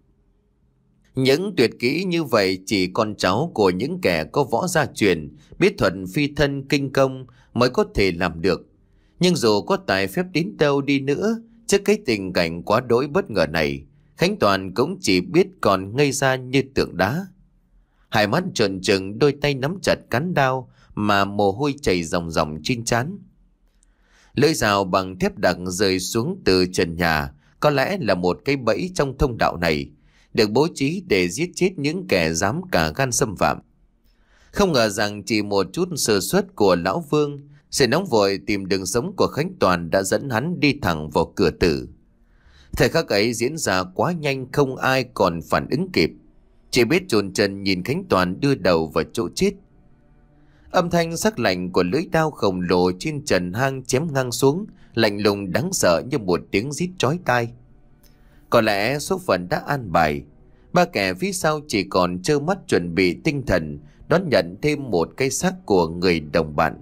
Những tuyệt kỹ như vậy chỉ con cháu của những kẻ có võ gia truyền, biết thuật phi thân kinh công mới có thể làm được. Nhưng dù có tài phép đến đâu đi nữa, trước cái tình cảnh quá đỗi bất ngờ này, Khánh Toàn cũng chỉ biết còn ngây ra như tượng đá. Hai mắt trợn trừng, đôi tay nắm chặt cán đao mà mồ hôi chảy ròng ròng trên trán. Lưỡi dao bằng thép đặc rơi xuống từ trần nhà, có lẽ là một cái bẫy trong thông đạo này, được bố trí để giết chết những kẻ dám cả gan xâm phạm. Không ngờ rằng chỉ một chút sơ suất của lão Vương, sự nóng vội tìm đường sống của Khánh Toàn đã dẫn hắn đi thẳng vào cửa tử. Thời khắc ấy diễn ra quá nhanh, không ai còn phản ứng kịp, chỉ biết chồn chân nhìn Khánh Toàn đưa đầu vào chỗ chết. Âm thanh sắc lạnh của lưỡi dao khổng lồ trên trần hang chém ngang xuống, lạnh lùng đáng sợ như một tiếng rít chói tai. Có lẽ số phận đã an bài, ba kẻ phía sau chỉ còn trơ mắt chuẩn bị tinh thần đón nhận thêm một cái xác của người đồng bạn.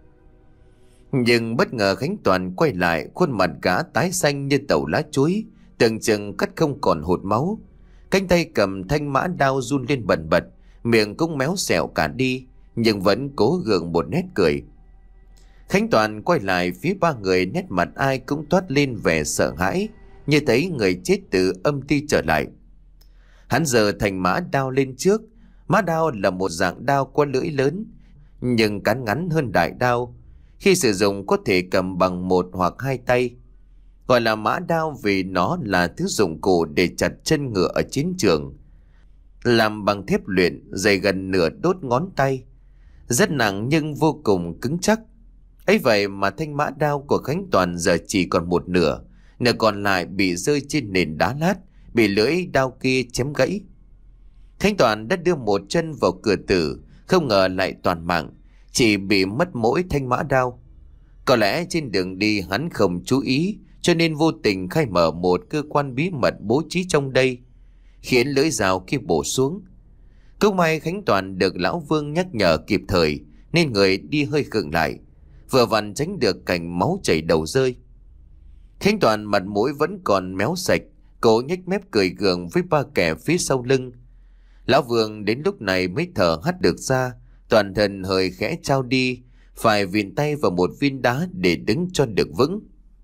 Nhưng bất ngờ Khánh Toàn quay lại, khuôn mặt gã tái xanh như tàu lá chuối, tưởng chừng cắt không còn hột máu. Cánh tay cầm thanh mã đao run lên bần bật, miệng cũng méo xẹo cả đi, nhưng vẫn cố gượng một nét cười. Khánh Toàn quay lại phía ba người, nét mặt ai cũng toát lên vẻ sợ hãi, như thấy người chết từ âm ti trở lại. Hắn giơ thành mã đao lên trước. Mã đao là một dạng đao có lưỡi lớn, nhưng cán ngắn hơn đại đao. Khi sử dụng có thể cầm bằng một hoặc hai tay. Gọi là mã đao vì nó là thứ dụng cụ để chặt chân ngựa ở chiến trường. Làm bằng thép luyện, dày gần nửa đốt ngón tay, rất nặng nhưng vô cùng cứng chắc. Ấy vậy mà thanh mã đao của Khánh Toàn giờ chỉ còn một nửa, nửa còn lại bị rơi trên nền đá lát, bị lưỡi đao kia chém gãy. Khánh Toàn đã đưa một chân vào cửa tử, không ngờ lại toàn mạng, chỉ bị mất mỗi thanh mã đao. Có lẽ trên đường đi hắn không chú ý, cho nên vô tình khai mở một cơ quan bí mật bố trí trong đây, khiến lưỡi dao kia bổ xuống. Cũng may Khánh Toàn được lão Vương nhắc nhở kịp thời, nên người đi hơi khựng lại, vừa vặn tránh được cảnh máu chảy đầu rơi. Khánh Toàn mặt mũi vẫn còn méo sạch, cố nhếch mép cười gượng với ba kẻ phía sau lưng. Lão Vương đến lúc này mới thở hắt được ra, toàn thân hơi khẽ trao đi, phải vịn tay vào một viên đá để đứng cho được vững.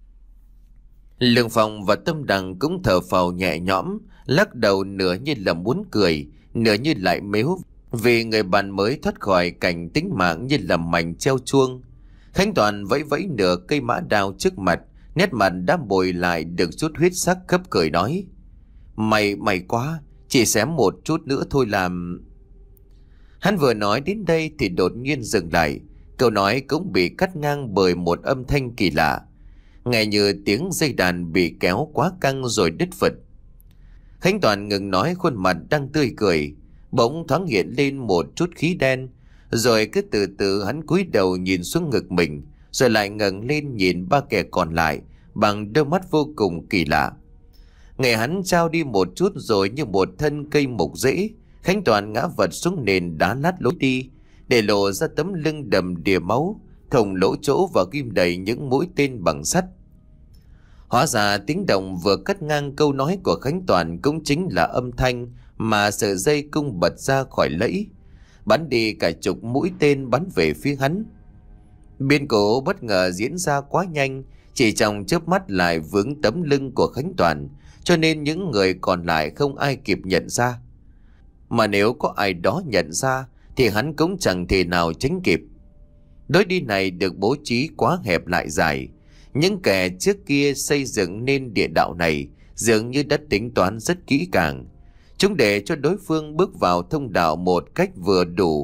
Lương Phong và Tâm Đằng cũng thở phào nhẹ nhõm, lắc đầu nửa như là muốn cười, nửa như lại mếu, vì người bạn mới thoát khỏi cảnh tính mạng như là mảnh treo chuông. Khánh Toàn vẫy vẫy nửa cây mã đao trước mặt, nét mặt đã bồi lại được chút huyết sắc, khấp cười nói: Mày, mày quá, chỉ xém một chút nữa thôi làm... Hắn vừa nói đến đây thì đột nhiên dừng lại, câu nói cũng bị cắt ngang bởi một âm thanh kỳ lạ, nghe như tiếng dây đàn bị kéo quá căng rồi đứt phật. Khánh Toàn ngừng nói, khuôn mặt đang tươi cười, bỗng thoáng hiện lên một chút khí đen, rồi cứ từ từ hắn cúi đầu nhìn xuống ngực mình, rồi lại ngẩng lên nhìn ba kẻ còn lại bằng đôi mắt vô cùng kỳ lạ. Ngày hắn trao đi một chút rồi như một thân cây mục rễ, Khánh Toàn ngã vật xuống nền đá lát lối đi, để lộ ra tấm lưng đầm đìa máu, thủng lỗ chỗ và ghim đầy những mũi tên bằng sắt. Hóa ra tiếng động vừa cắt ngang câu nói của Khánh Toàn cũng chính là âm thanh mà sợi dây cung bật ra khỏi lẫy, bắn đi cả chục mũi tên bắn về phía hắn. Biến cố bất ngờ diễn ra quá nhanh, chỉ trong chớp mắt lại vướng tấm lưng của Khánh Toàn, cho nên những người còn lại không ai kịp nhận ra. Mà nếu có ai đó nhận ra thì hắn cũng chẳng thể nào tránh kịp. Lối đi này được bố trí quá hẹp lại dài. Những kẻ trước kia xây dựng nên địa đạo này dường như đã tính toán rất kỹ càng. Chúng để cho đối phương bước vào thông đạo một cách vừa đủ,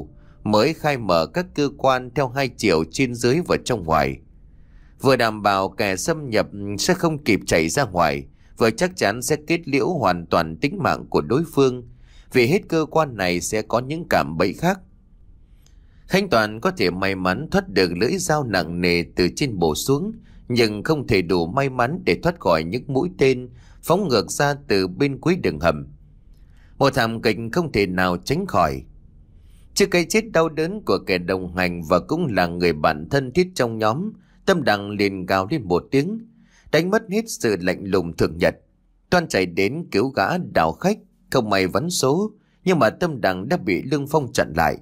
mới khai mở các cơ quan theo hai chiều trên dưới và trong ngoài. Vừa đảm bảo kẻ xâm nhập sẽ không kịp chạy ra ngoài, vừa chắc chắn sẽ kết liễu hoàn toàn tính mạng của đối phương, vì hết cơ quan này sẽ có những cạm bẫy khác. Khánh Toàn có thể may mắn thoát được lưỡi dao nặng nề từ trên bổ xuống, nhưng không thể đủ may mắn để thoát khỏi những mũi tên phóng ngược ra từ bên cuối đường hầm. Một thảm kịch không thể nào tránh khỏi. Trước cái chết đau đớn của kẻ đồng hành và cũng là người bạn thân thiết trong nhóm, Tâm Đằng liền gào lên một tiếng, đánh mất hết sự lạnh lùng thường nhật. Toan chạy đến cứu gã đào khách, không may vắn số, nhưng mà Tâm Đằng đã bị Lương Phong chặn lại.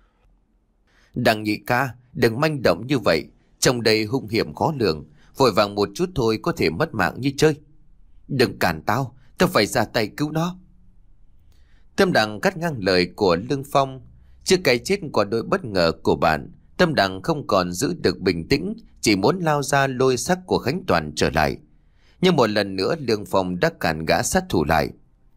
Đằng nhị ca, đừng manh động như vậy, trong đây hung hiểm khó lường, vội vàng một chút thôi có thể mất mạng như chơi. Đừng cản tao, tao phải ra tay cứu nó. Tâm Đằng cắt ngang lời của Lương Phong. Trước cái chết quả đội bất ngờ của bạn, Tâm Đằng không còn giữ được bình tĩnh, chỉ muốn lao ra lôi xác của Khánh Toàn trở lại. Nhưng một lần nữa Lương Phong đã cản gã sát thủ lại.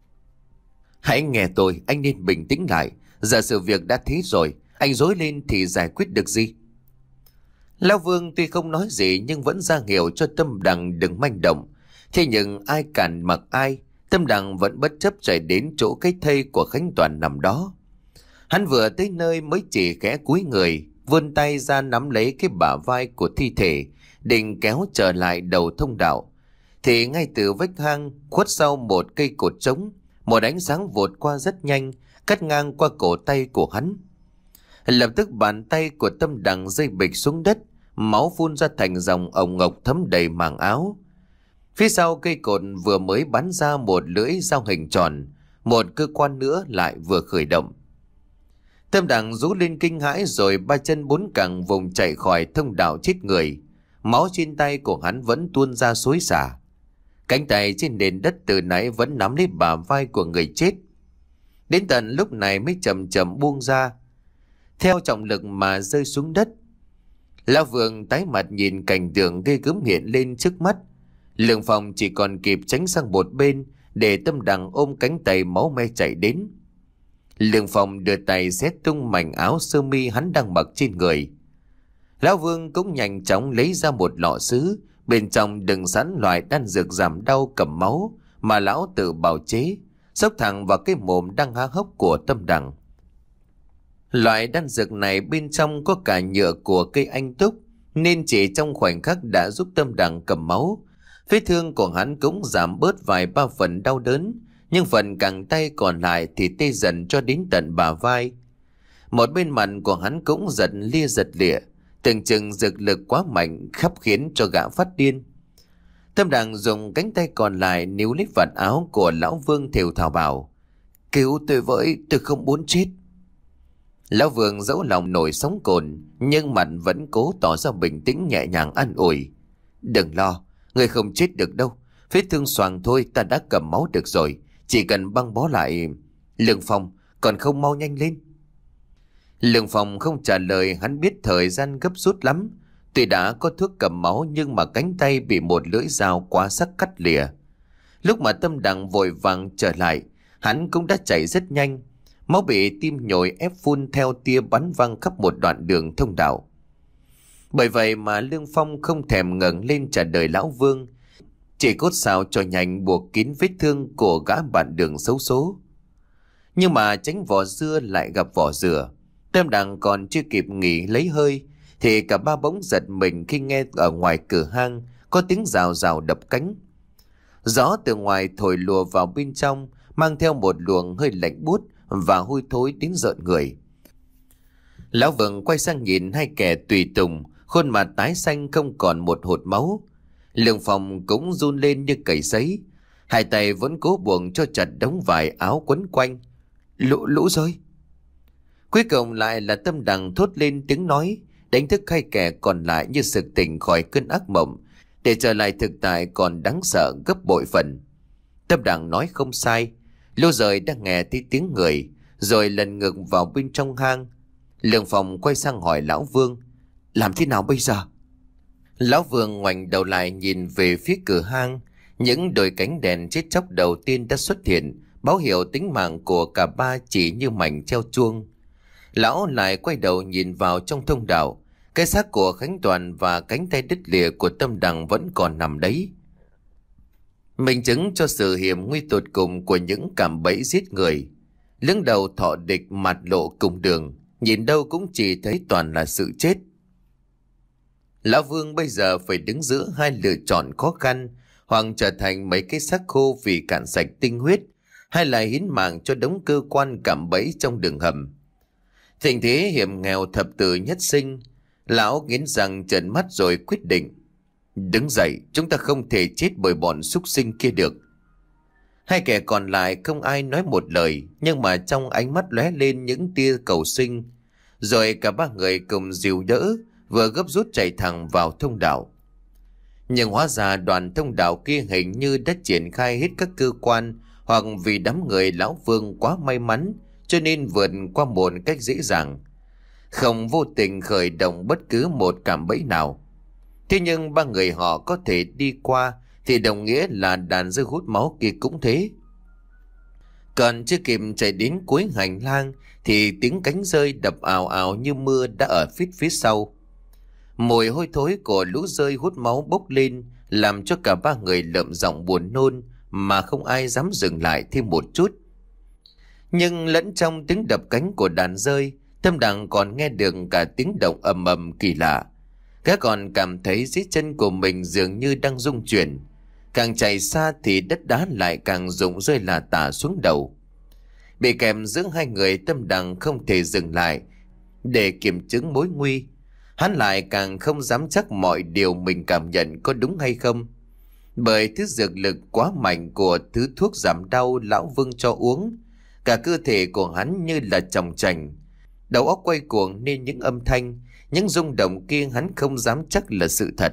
Hãy nghe tôi, anh nên bình tĩnh lại. Giờ sự việc đã thế rồi, anh rối lên thì giải quyết được gì? Lão Vương tuy không nói gì nhưng vẫn ra hiệu cho Tâm Đằng đừng manh động. Thế nhưng ai cản mặc ai, Tâm Đằng vẫn bất chấp chạy đến chỗ cái thây của Khánh Toàn nằm đó. Hắn vừa tới nơi mới chỉ khẽ cúi người, vươn tay ra nắm lấy cái bả vai của thi thể, định kéo trở lại đầu thông đạo. Thì ngay từ vách hang khuất sau một cây cột trống, một ánh sáng vụt qua rất nhanh, cắt ngang qua cổ tay của hắn. Lập tức bàn tay của Tâm Đằng rơi bịch xuống đất, máu phun ra thành dòng ồng ngọc thấm đầy màng áo. Phía sau cây cột vừa mới bắn ra một lưỡi dao hình tròn, một cơ quan nữa lại vừa khởi động. Tâm Đằng rú lên kinh hãi rồi ba chân bốn cẳng vùng chạy khỏi thông đạo chết người. Máu trên tay của hắn vẫn tuôn ra xối xả. Cánh tay trên nền đất từ nãy vẫn nắm lấy bả vai của người chết. Đến tận lúc này mới chậm chậm buông ra, theo trọng lực mà rơi xuống đất. Lão Vương tái mặt nhìn cảnh tượng ghê gớm hiện lên trước mắt. Lương Phong chỉ còn kịp tránh sang một bên để Tâm Đằng ôm cánh tay máu me chảy đến. Lương Phong đưa tay xé tung mảnh áo sơ mi hắn đang mặc trên người. Lão Vương cũng nhanh chóng lấy ra một lọ sứ, bên trong đựng sẵn loại đan dược giảm đau cầm máu mà lão tự bào chế, xốc thẳng vào cái mồm đang há hốc của Tâm Đằng. Loại đan dược này bên trong có cả nhựa của cây anh túc, nên chỉ trong khoảnh khắc đã giúp Tâm Đằng cầm máu. Vết thương của hắn cũng giảm bớt vài ba phần đau đớn, nhưng phần cẳng tay còn lại thì tê dần cho đến tận bả vai. Một bên mặt của hắn cũng giật lia giật lịa, tưởng chừng dược lực quá mạnh khắp khiến cho gã phát điên. Tâm Đằng dùng cánh tay còn lại níu lấy vạt áo của Lão Vương thều thào bảo: "Cứu tôi với, tôi không muốn chết." Lão Vương dẫu lòng nổi sóng cồn, nhưng mặt vẫn cố tỏ ra bình tĩnh nhẹ nhàng an ủi: "Đừng lo, người không chết được đâu. Vết thương xoàng thôi, ta đã cầm máu được rồi, chỉ cần băng bó lại." "Lương Phong, còn không mau nhanh lên." Lương Phong không trả lời, hắn biết thời gian gấp rút lắm. Tuy đã có thuốc cầm máu nhưng mà cánh tay bị một lưỡi dao quá sắc cắt lìa. Lúc mà Tâm Đằng vội vàng trở lại, hắn cũng đã chạy rất nhanh. Máu bị tim nhồi ép phun theo tia bắn văng khắp một đoạn đường thông đạo. Bởi vậy mà Lương Phong không thèm ngẩng lên trả lời Lão Vương, chỉ cốt sao cho nhanh buộc kín vết thương của gã bạn đường xấu số. Nhưng mà tránh vỏ dưa lại gặp vỏ dừa. Tâm Đằng còn chưa kịp nghỉ lấy hơi thì cả ba bỗng giật mình khi nghe ở ngoài cửa hang có tiếng rào rào đập cánh. Gió từ ngoài thổi lùa vào bên trong, mang theo một luồng hơi lạnh buốt và hôi thối đến rợn người. Lão Vương quay sang nhìn hai kẻ tùy tùng, khuôn mặt tái xanh không còn một hột máu. Lương Phong cũng run lên như cầy sấy, hai tay vẫn cố buộc cho chặt đống vải áo quấn quanh. Lũ lũ rơi. Cuối cùng lại là Tâm Đằng thốt lên tiếng nói, đánh thức hai kẻ còn lại như sực tỉnh khỏi cơn ác mộng, để trở lại thực tại còn đáng sợ gấp bội phần. Tâm Đằng nói không sai, lũ rơi đang nghe thấy tiếng người, rồi lần ngược vào bên trong hang. Lương Phong quay sang hỏi Lão Vương: "Làm thế nào bây giờ?" Lão Vương ngoảnh đầu lại nhìn về phía cửa hang. Những đôi cánh đèn chết chóc đầu tiên đã xuất hiện, báo hiệu tính mạng của cả ba chỉ như mảnh treo chuông. Lão lại quay đầu nhìn vào trong thông đạo. Cái xác của Khánh Toàn và cánh tay đứt lìa của Tâm Đằng vẫn còn nằm đấy, minh chứng cho sự hiểm nguy tột cùng của những cạm bẫy giết người. Lưng đầu thọ địch, mặt lộ cùng đường, nhìn đâu cũng chỉ thấy toàn là sự chết. Lão Vương bây giờ phải đứng giữa hai lựa chọn khó khăn, hoặc trở thành mấy cái xác khô vì cạn sạch tinh huyết, hay là hiến mạng cho đống cơ quan cạm bẫy trong đường hầm. Tình thế hiểm nghèo thập tử nhất sinh, lão nghiến răng trợn mắt rồi quyết định: đứng dậy, chúng ta không thể chết bởi bọn súc sinh kia được. Hai kẻ còn lại không ai nói một lời, nhưng mà trong ánh mắt lóe lên những tia cầu sinh. Rồi cả ba người cùng dìu đỡ, vừa gấp rút chạy thẳng vào thông đạo. Nhưng hóa ra đoàn thông đạo kia hình như đã triển khai hết các cơ quan, hoặc vì đám người lão Vương quá may mắn cho nên vượt qua một cách dễ dàng, không vô tình khởi động bất cứ một cạm bẫy nào. Thế nhưng ba người họ có thể đi qua thì đồng nghĩa là đàn dơi hút máu kia cũng thế. Còn chưa kịp chạy đến cuối hành lang thì tiếng cánh rơi đập ào ào như mưa đã ở phía phía sau. Mùi hôi thối của lũ rơi hút máu bốc lên, làm cho cả ba người lợm giọng buồn nôn mà không ai dám dừng lại thêm một chút. Nhưng lẫn trong tiếng đập cánh của đàn rơi, Tâm Đằng còn nghe được cả tiếng động ầm ầm kỳ lạ. Gã còn cảm thấy dưới chân của mình dường như đang rung chuyển. Càng chạy xa thì đất đá lại càng rụng rơi lả tả xuống đầu. Bị kèm giữa hai người, Tâm Đằng không thể dừng lại để kiểm chứng mối nguy. Hắn lại càng không dám chắc mọi điều mình cảm nhận có đúng hay không, bởi thứ dược lực quá mạnh của thứ thuốc giảm đau lão Vương cho uống. Cả cơ thể của hắn như là chòng chành, đầu óc quay cuồng nên những âm thanh, những rung động kia hắn không dám chắc là sự thật.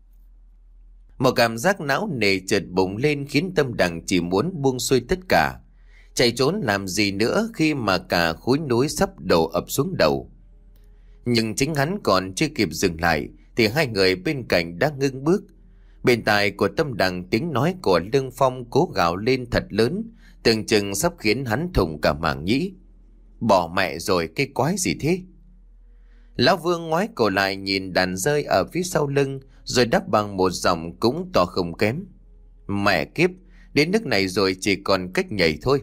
Một cảm giác não nề chợt bùng lên khiến Tâm Đằng chỉ muốn buông xuôi tất cả, chạy trốn làm gì nữa khi mà cả khối núi sắp đổ ập xuống đầu. Nhưng chính hắn còn chưa kịp dừng lại thì hai người bên cạnh đã ngưng bước. Bên tai của Tâm Đằng, tiếng nói của Lương Phong cố gào lên thật lớn, tưởng chừng sắp khiến hắn thủng cả màng nhĩ. Bỏ mẹ rồi, cái quái gì thế? Lão Vương ngoái cổ lại nhìn đàn rơi ở phía sau lưng, rồi đáp bằng một giọng cũng to không kém: mẹ kiếp, đến nước này rồi chỉ còn cách nhảy thôi.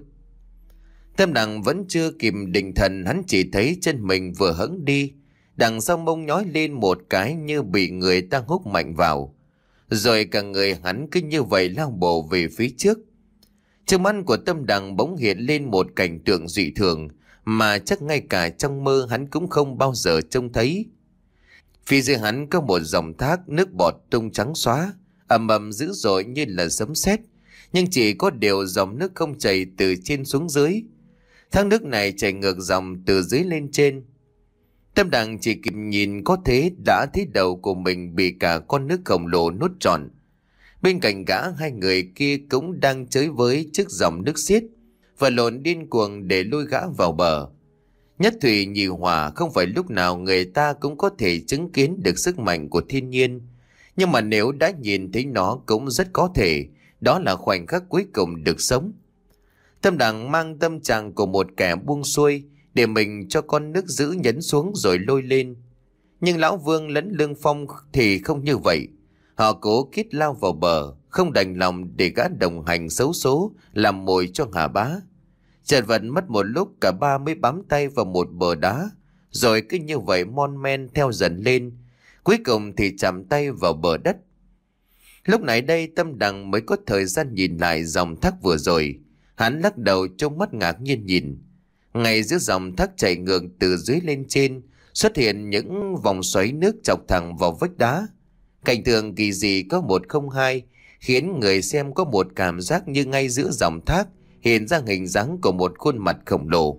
Tâm Đằng vẫn chưa kịp định thần, hắn chỉ thấy chân mình vừa hẫng đi, đằng sau mông nhói lên một cái như bị người ta húc mạnh vào, rồi cả người hắn cứ như vậy lao bộ về phía trước. Trước mắt của Tâm Đằng bỗng hiện lên một cảnh tượng dị thường mà chắc ngay cả trong mơ hắn cũng không bao giờ trông thấy. Phía dưới hắn có một dòng thác nước bọt tung trắng xóa, ầm ầm dữ dội như là sấm sét, nhưng chỉ có điều dòng nước không chảy từ trên xuống dưới. Thác nước này chảy ngược dòng từ dưới lên trên. Tâm Đằng chỉ kịp nhìn có thế đã thấy đầu của mình bị cả con nước khổng lồ nuốt trọn. Bên cạnh gã, hai người kia cũng đang chới với trước dòng nước xiết và lộn điên cuồng để lôi gã vào bờ. Nhất thủy nhị hỏa, không phải lúc nào người ta cũng có thể chứng kiến được sức mạnh của thiên nhiên, nhưng mà nếu đã nhìn thấy nó cũng rất có thể đó là khoảnh khắc cuối cùng được sống. Tâm Đằng mang tâm trạng của một kẻ buông xuôi để mình cho con nước giữ nhấn xuống rồi lôi lên. Nhưng lão Vương lẫn Lương Phong thì không như vậy. Họ cố kít lao vào bờ, không đành lòng để gã đồng hành xấu số làm mồi cho Hà Bá. Chợt vật mất một lúc, cả ba mới bám tay vào một bờ đá, rồi cứ như vậy mon men theo dần lên, cuối cùng thì chạm tay vào bờ đất. Lúc này đây Tâm Đằng mới có thời gian nhìn lại dòng thác vừa rồi. Hắn lắc đầu trông mắt ngạc nhiên nhìn. Ngay giữa dòng thác chảy ngược từ dưới lên trên, xuất hiện những vòng xoáy nước chọc thẳng vào vách đá. Cảnh tượng kỳ dị có một không hai, khiến người xem có một cảm giác như ngay giữa dòng thác hiện ra hình dáng của một khuôn mặt khổng lồ.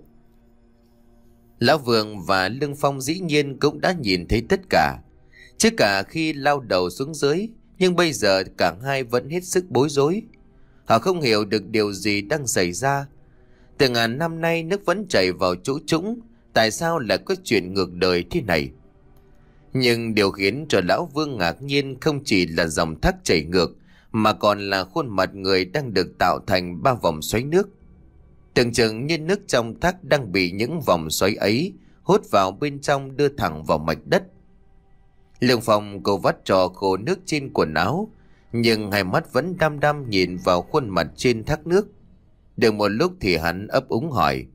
Lão Vương và Lương Phong dĩ nhiên cũng đã nhìn thấy tất cả, trước cả khi lao đầu xuống dưới, nhưng bây giờ cả hai vẫn hết sức bối rối. Họ không hiểu được điều gì đang xảy ra. Từ ngàn năm nay nước vẫn chảy vào chỗ trũng, tại sao lại có chuyện ngược đời thế này? Nhưng điều khiến cho lão Vương ngạc nhiên không chỉ là dòng thác chảy ngược, mà còn là khuôn mặt người đang được tạo thành ba vòng xoáy nước. Tưởng chừng như nước trong thác đang bị những vòng xoáy ấy hút vào bên trong đưa thẳng vào mạch đất. Lương Phong cố vắt trò khô nước trên quần áo, nhưng hai mắt vẫn đăm đăm nhìn vào khuôn mặt trên thác nước. Được một lúc thì hắn ấp úng hỏi: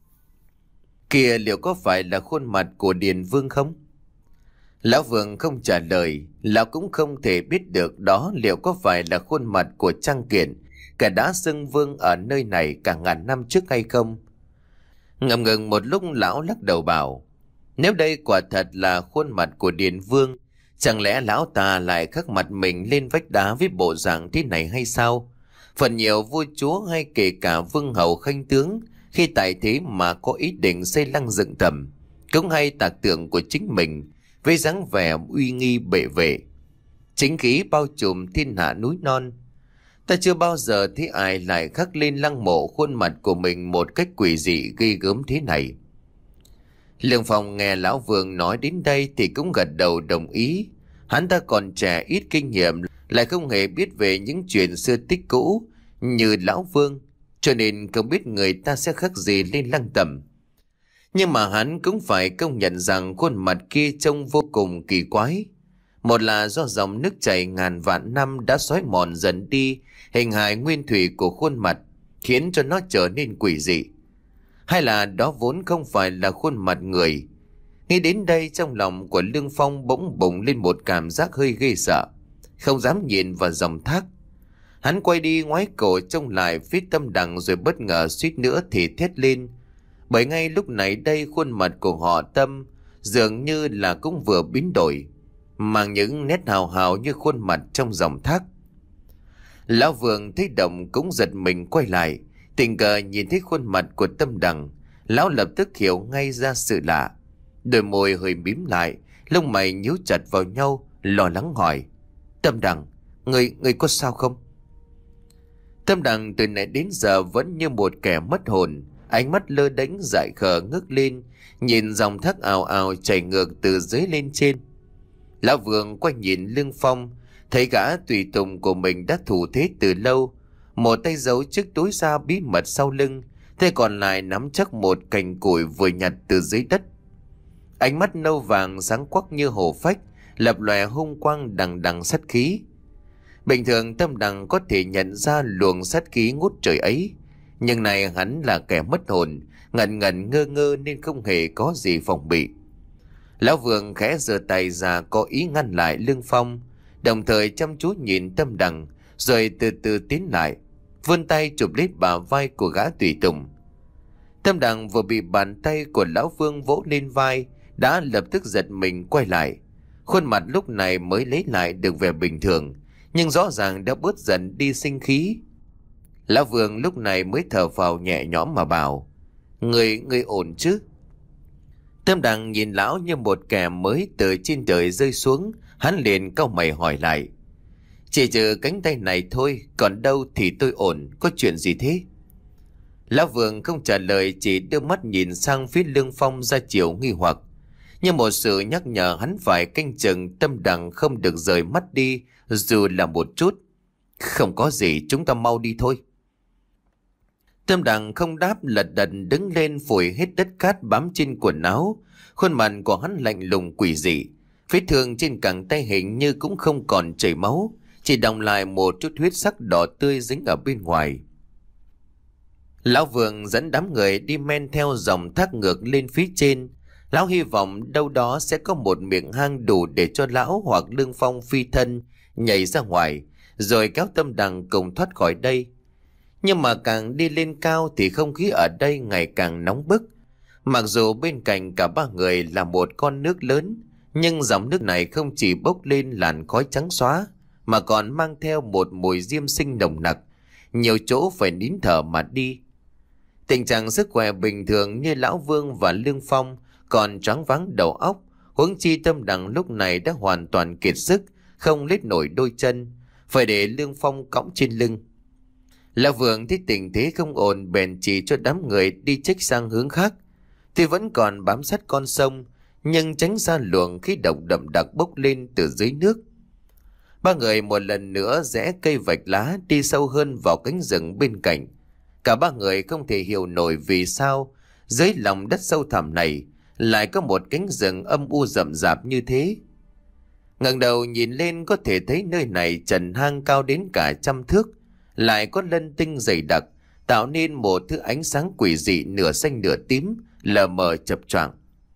"Kìa, liệu có phải là khuôn mặt của Điền Vương không?" Lão Vương không trả lời. Lão cũng không thể biết được đó liệu có phải là khuôn mặt của Trang Kiện, kẻ đã xưng vương ở nơi này cả ngàn năm trước hay không. Ngậm ngừng một lúc, lão lắc đầu bảo: "Nếu đây quả thật là khuôn mặt của Điền Vương, chẳng lẽ lão ta lại khắc mặt mình lên vách đá với bộ dạng thế này hay sao? Phần nhiều vua chúa hay kể cả vương hầu khanh tướng khi tại thế mà có ý định xây lăng dựng thềm, cũng hay tạc tượng của chính mình với dáng vẻ uy nghi bệ vệ, chính khí bao trùm thiên hạ núi non. Ta chưa bao giờ thấy ai lại khắc lên lăng mộ khuôn mặt của mình một cách quỷ dị ghê gớm thế này." Lương Phong nghe lão Vương nói đến đây thì cũng gật đầu đồng ý. Hắn ta còn trẻ ít kinh nghiệm, lại không hề biết về những chuyện xưa tích cũ như lão Vương, cho nên không biết người ta sẽ khắc gì lên lăng tẩm. Nhưng mà hắn cũng phải công nhận rằng khuôn mặt kia trông vô cùng kỳ quái. Một là do dòng nước chảy ngàn vạn năm đã xói mòn dần đi hình hài nguyên thủy của khuôn mặt, khiến cho nó trở nên quỷ dị. Hay là đó vốn không phải là khuôn mặt người. Nghĩ đến đây, trong lòng của Lương Phong bỗng bùng lên một cảm giác hơi ghê sợ, không dám nhìn vào dòng thác. Hắn quay đi ngoái cổ trông lại phía Tâm Đằng, rồi bất ngờ suýt nữa thì thét lên. Bởi ngay lúc này đây, khuôn mặt của họ Tâm dường như là cũng vừa biến đổi, mang những nét hào hào như khuôn mặt trong dòng thác. Lão Vương thấy động cũng giật mình quay lại, tình cờ nhìn thấy khuôn mặt của Tâm Đằng. Lão lập tức hiểu ngay ra sự lạ, đôi môi hơi mím lại, lông mày nhíu chặt vào nhau, lo lắng hỏi: "Tâm Đằng, người người có sao không?" Tâm Đằng từ nãy đến giờ vẫn như một kẻ mất hồn, ánh mắt lơ đễnh dại khờ ngước lên, nhìn dòng thác ào ào chảy ngược từ dưới lên trên. Lão Vương quay nhìn Lương Phong, thấy gã tùy tùng của mình đã thủ thế từ lâu, một tay giấu chiếc túi da bí mật sau lưng, tay còn lại nắm chắc một cành củi vừa nhặt từ dưới đất. Ánh mắt nâu vàng sáng quắc như hổ phách, lập lòe hung quang đằng đằng sát khí. Bình thường Tâm Đằng có thể nhận ra luồng sát khí ngút trời ấy, nhưng này hắn là kẻ mất hồn, ngẩn ngẩn ngơ ngơ nên không hề có gì phòng bị. Lão Vương khẽ giơ tay ra có ý ngăn lại Lương Phong, đồng thời chăm chú nhìn Tâm Đằng, rồi từ từ tiến lại, vươn tay chụp lấy bả vai của gã tùy tùng. Tâm Đằng vừa bị bàn tay của Lão Vương vỗ lên vai đã lập tức giật mình quay lại. Khuôn mặt lúc này mới lấy lại được vẻ bình thường, nhưng rõ ràng đã bớt dần đi sinh khí. Lão Vương lúc này mới thở phào nhẹ nhõm mà bảo: Người, người ổn chứ?" Tâm Đằng nhìn lão như một kẻ mới từ trên trời rơi xuống, hắn liền cau mày hỏi lại: "Chỉ trừ cánh tay này thôi, còn đâu thì tôi ổn, có chuyện gì thế?" Lão Vương không trả lời, chỉ đưa mắt nhìn sang phía Lương Phong ra chiều nghi hoặc, như một sự nhắc nhở hắn phải canh chừng Tâm Đằng không được rời mắt đi dù là một chút. "Không có gì, chúng ta mau đi thôi." Tâm Đằng không đáp, lật đật đứng lên phủi hết đất cát bám trên quần áo. Khuôn mặt của hắn lạnh lùng quỷ dị, vết thương trên cẳng tay hình như cũng không còn chảy máu, chỉ đọng lại một chút huyết sắc đỏ tươi dính ở bên ngoài. Lão Vương dẫn đám người đi men theo dòng thác ngược lên phía trên. Lão hy vọng đâu đó sẽ có một miệng hang đủ để cho lão hoặc Lương Phong phi thân nhảy ra ngoài, rồi kéo Tâm Đằng cùng thoát khỏi đây. Nhưng mà càng đi lên cao thì không khí ở đây ngày càng nóng bức. Mặc dù bên cạnh cả ba người là một con nước lớn, nhưng dòng nước này không chỉ bốc lên làn khói trắng xóa, mà còn mang theo một mùi diêm sinh nồng nặc, nhiều chỗ phải nín thở mà đi. Tình trạng sức khỏe bình thường như Lão Vương và Lương Phong còn choáng váng đầu óc, huống chi Tâm Đằng lúc này đã hoàn toàn kiệt sức, không lết nổi đôi chân, phải để Lương Phong cõng trên lưng. Lão Vương thấy tình thế không ổn, bèn chỉ cho đám người đi chếch sang hướng khác. Thì vẫn còn bám sát con sông, nhưng tránh xa luồng khí độc đậm đặc bốc lên từ dưới nước. Ba người một lần nữa rẽ cây vạch lá đi sâu hơn vào cánh rừng bên cạnh. Cả ba người không thể hiểu nổi vì sao dưới lòng đất sâu thẳm này lại có một cánh rừng âm u rậm rạp như thế. Ngẩng đầu nhìn lên có thể thấy nơi này trần hang cao đến cả trăm thước, lại có lân tinh dày đặc, tạo nên một thứ ánh sáng quỷ dị nửa xanh nửa tím, lờ mờ chập choạng.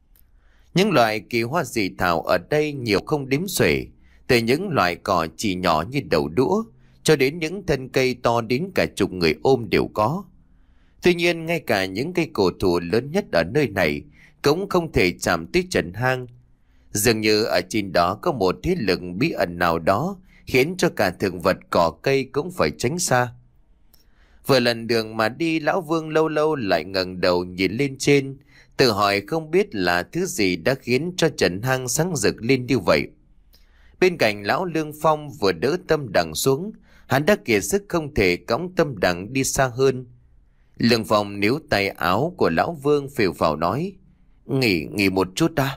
Những loại kỳ hoa dị thảo ở đây nhiều không đếm xuể, từ những loại cỏ chỉ nhỏ như đầu đũa cho đến những thân cây to đến cả chục người ôm đều có. Tuy nhiên ngay cả những cây cổ thụ lớn nhất ở nơi này cũng không thể chạm tới trần hang. Dường như ở trên đó có một thế lực bí ẩn nào đó khiến cho cả thực vật cỏ cây cũng phải tránh xa. Vừa lần đường mà đi, Lão Vương lâu lâu lại ngẩng đầu nhìn lên trên, tự hỏi không biết là thứ gì đã khiến cho trần hang sáng rực lên như vậy. Bên cạnh Lão Lương Phong vừa đỡ Tâm Đằng xuống, hắn đã kiệt sức không thể cõng Tâm Đằng đi xa hơn. Lương Phong níu tay áo của Lão Vương phều phào nói: Nghỉ, nghỉ một chút đã.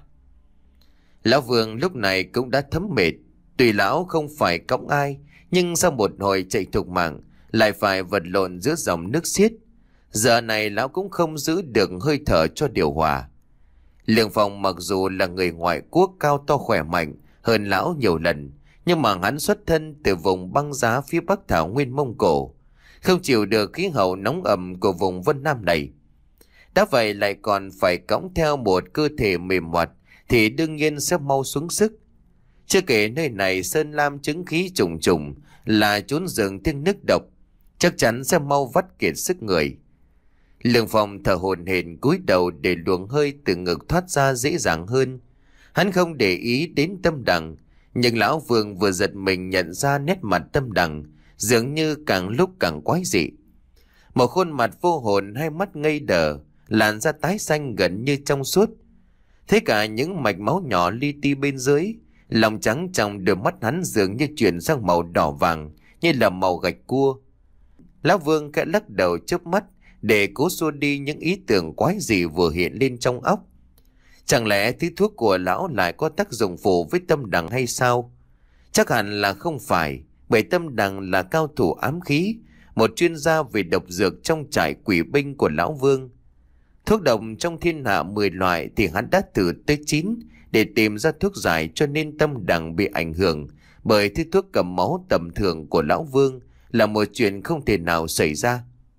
Lão Vương lúc này cũng đã thấm mệt. Tuy lão không phải cõng ai, nhưng sau một hồi chạy thục mạng, lại phải vật lộn giữa dòng nước xiết. Giờ này lão cũng không giữ được hơi thở cho điều hòa. Lương Phong mặc dù là người ngoại quốc cao to khỏe mạnh hơn lão nhiều lần, nhưng mà hắn xuất thân từ vùng băng giá phía bắc thảo nguyên Mông Cổ, không chịu được khí hậu nóng ẩm của vùng Vân Nam này. Đã vậy lại còn phải cõng theo một cơ thể mềm mọt thì đương nhiên sẽ mau xuống sức. Chưa kể nơi này sơn lam chứng khí trùng trùng, là chốn rừng thiên nước độc, chắc chắn sẽ mau vắt kiệt sức người. Lương Phong thở hổn hển cúi đầu để luồng hơi từ ngực thoát ra dễ dàng hơn. Hắn không để ý đến Tâm Đằng, nhưng Lão Vương vừa giật mình nhận ra nét mặt Tâm Đằng dường như càng lúc càng quái dị. Một khuôn mặt vô hồn, hai mắt ngây đờ, làn da tái xanh gần như trong suốt. Thế cả những mạch máu nhỏ li ti bên dưới, lòng trắng trong đôi mắt hắn dường như chuyển sang màu đỏ vàng, như là màu gạch cua. Lão Vương khẽ lắc đầu chớp mắt để cố xua đi những ý tưởng quái dị vừa hiện lên trong óc. Chẳng lẽ thứ thuốc của lão lại có tác dụng phụ với Tâm Đằng hay sao? Chắc hẳn là không phải, bởi Tâm Đằng là cao thủ ám khí, một chuyên gia về độc dược trong trại quỷ binh của Lão Vương. Thuốc độc trong thiên hạ mười loại thì hắn đã thử tới chín để tìm ra thuốc giải, cho nên Tâm Đằng bị ảnh hưởng bởi thứ thuốc cầm máu tầm thường của Lão Vương là một chuyện không thể nào xảy ra.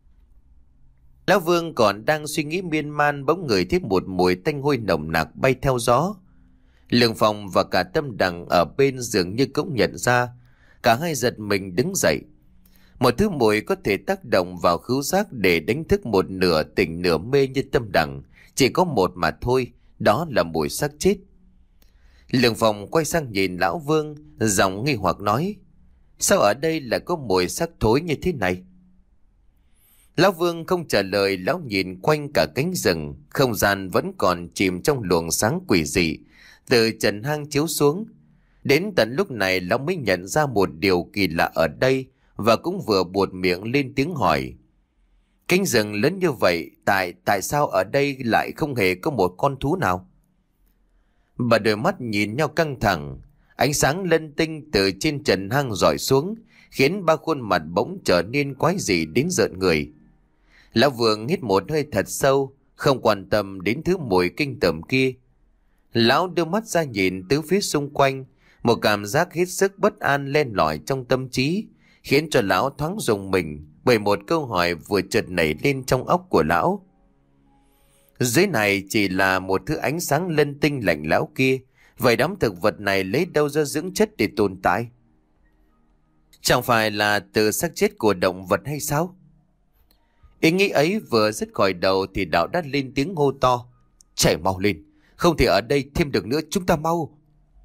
Lão Vương còn đang suy nghĩ miên man, bỗng ngửi thấy một mùi tanh hôi nồng nặc bay theo gió. Lương Phong và cả Tâm Đằng ở bên dường như cũng nhận ra, cả hai giật mình đứng dậy. Một thứ mùi có thể tác động vào khứu giác để đánh thức một nửa tỉnh nửa mê như Tâm Đằng chỉ có một mà thôi, đó là mùi xác chết. Lương Phong quay sang nhìn Lão Vương, giọng nghi hoặc nói: Sao ở đây lại có mùi xác thối như thế này? Lão Vương không trả lời. Lão nhìn quanh cả cánh rừng, không gian vẫn còn chìm trong luồng sáng quỷ dị từ trần hang chiếu xuống. Đến tận lúc này lão mới nhận ra một điều kỳ lạ ở đây, và cũng vừa buột miệng lên tiếng hỏi: Cánh rừng lớn như vậy, tại tại sao ở đây lại không hề có một con thú nào? Bà đôi mắt nhìn nhau căng thẳng, ánh sáng lân tinh từ trên trần hang rọi xuống, khiến ba khuôn mặt bỗng trở nên quái dị đến rợn người. Lão Vương hít một hơi thật sâu, không quan tâm đến thứ mùi kinh tởm kia. Lão đưa mắt ra nhìn tứ phía xung quanh, một cảm giác hết sức bất an len lỏi trong tâm trí, khiến cho lão thoáng rùng mình bởi một câu hỏi vừa chợt nảy lên trong óc của lão. Dưới này chỉ là một thứ ánh sáng lân tinh lạnh lẽo kia, vậy đám thực vật này lấy đâu ra dưỡng chất để tồn tại? Chẳng phải là từ xác chết của động vật hay sao? Ý nghĩ ấy vừa dứt khỏi đầu thì Đạo đã lên tiếng hô to: Chạy mau lên, không thể ở đây thêm được nữa, chúng ta mau!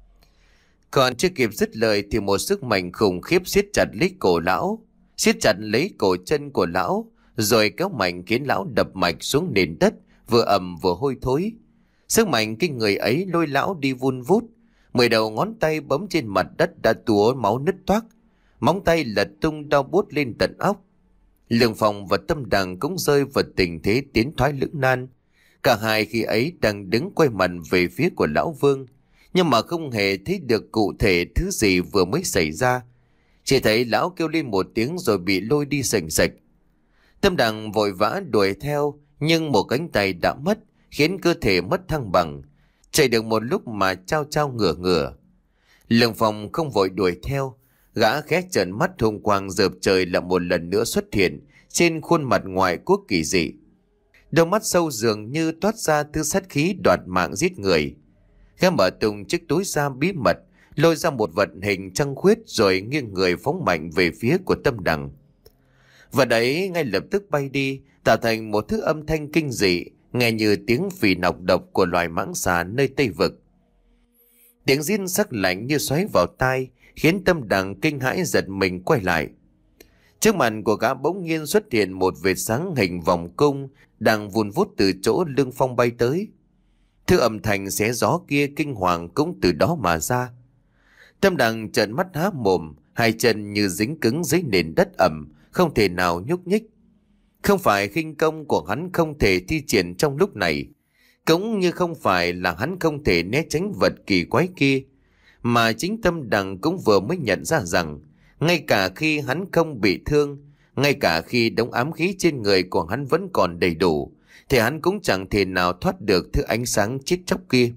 Còn chưa kịp dứt lời thì một sức mạnh khủng khiếp siết chặt lấy cổ lão, siết chặt lấy cổ chân của lão, rồi kéo mạnh khiến lão đập mạch xuống nền đất, vừa ẩm vừa hôi thối. Sức mạnh kinh người ấy lôi lão đi vun vút, mười đầu ngón tay bấm trên mặt đất đã túa máu nứt toác, móng tay lật tung đau buốt lên tận óc. Lương Phong và Tâm Đằng cũng rơi vào tình thế tiến thoái lưỡng nan. Cả hai khi ấy đang đứng quay mặt về phía của Lão Vương, nhưng mà không hề thấy được cụ thể thứ gì vừa mới xảy ra. Chỉ thấy lão kêu lên một tiếng rồi bị lôi đi sành sạch. Tâm Đằng vội vã đuổi theo, nhưng một cánh tay đã mất, khiến cơ thể mất thăng bằng. Chạy được một lúc mà trao trao ngửa ngửa. Lương Phong không vội đuổi theo. Gã khẽ trợn mắt, hùng quang rợp trời lại một lần nữa xuất hiện trên khuôn mặt ngoại quốc kỳ dị. Đôi mắt sâu dường như toát ra thứ sát khí đoạt mạng giết người. Gã mở tung chiếc túi ra bí mật, lôi ra một vật hình trăng khuyết rồi nghiêng người phóng mạnh về phía của Tâm Đằng. Vật ấy ngay lập tức bay đi, tạo thành một thứ âm thanh kinh dị, nghe như tiếng phì nọc độc của loài mãng xà nơi Tây Vực. Tiếng rít sắc lạnh như xoáy vào tai, khiến Tâm Đằng kinh hãi giật mình quay lại. Trước mặt của gã bỗng nhiên xuất hiện một vệt sáng hình vòng cung đang vun vút từ chỗ Lương Phong bay tới. Thứ âm thanh xé gió kia kinh hoàng cũng từ đó mà ra. Tâm Đằng trợn mắt há mồm, hai chân như dính cứng dưới nền đất ẩm, không thể nào nhúc nhích. Không phải khinh công của hắn không thể thi triển trong lúc này, cũng như không phải là hắn không thể né tránh vật kỳ quái kia, mà chính Tâm Đằng cũng vừa mới nhận ra rằng ngay cả khi hắn không bị thương, ngay cả khi đống ám khí trên người của hắn vẫn còn đầy đủ, thì hắn cũng chẳng thể nào thoát được thứ ánh sáng chết chóc kia.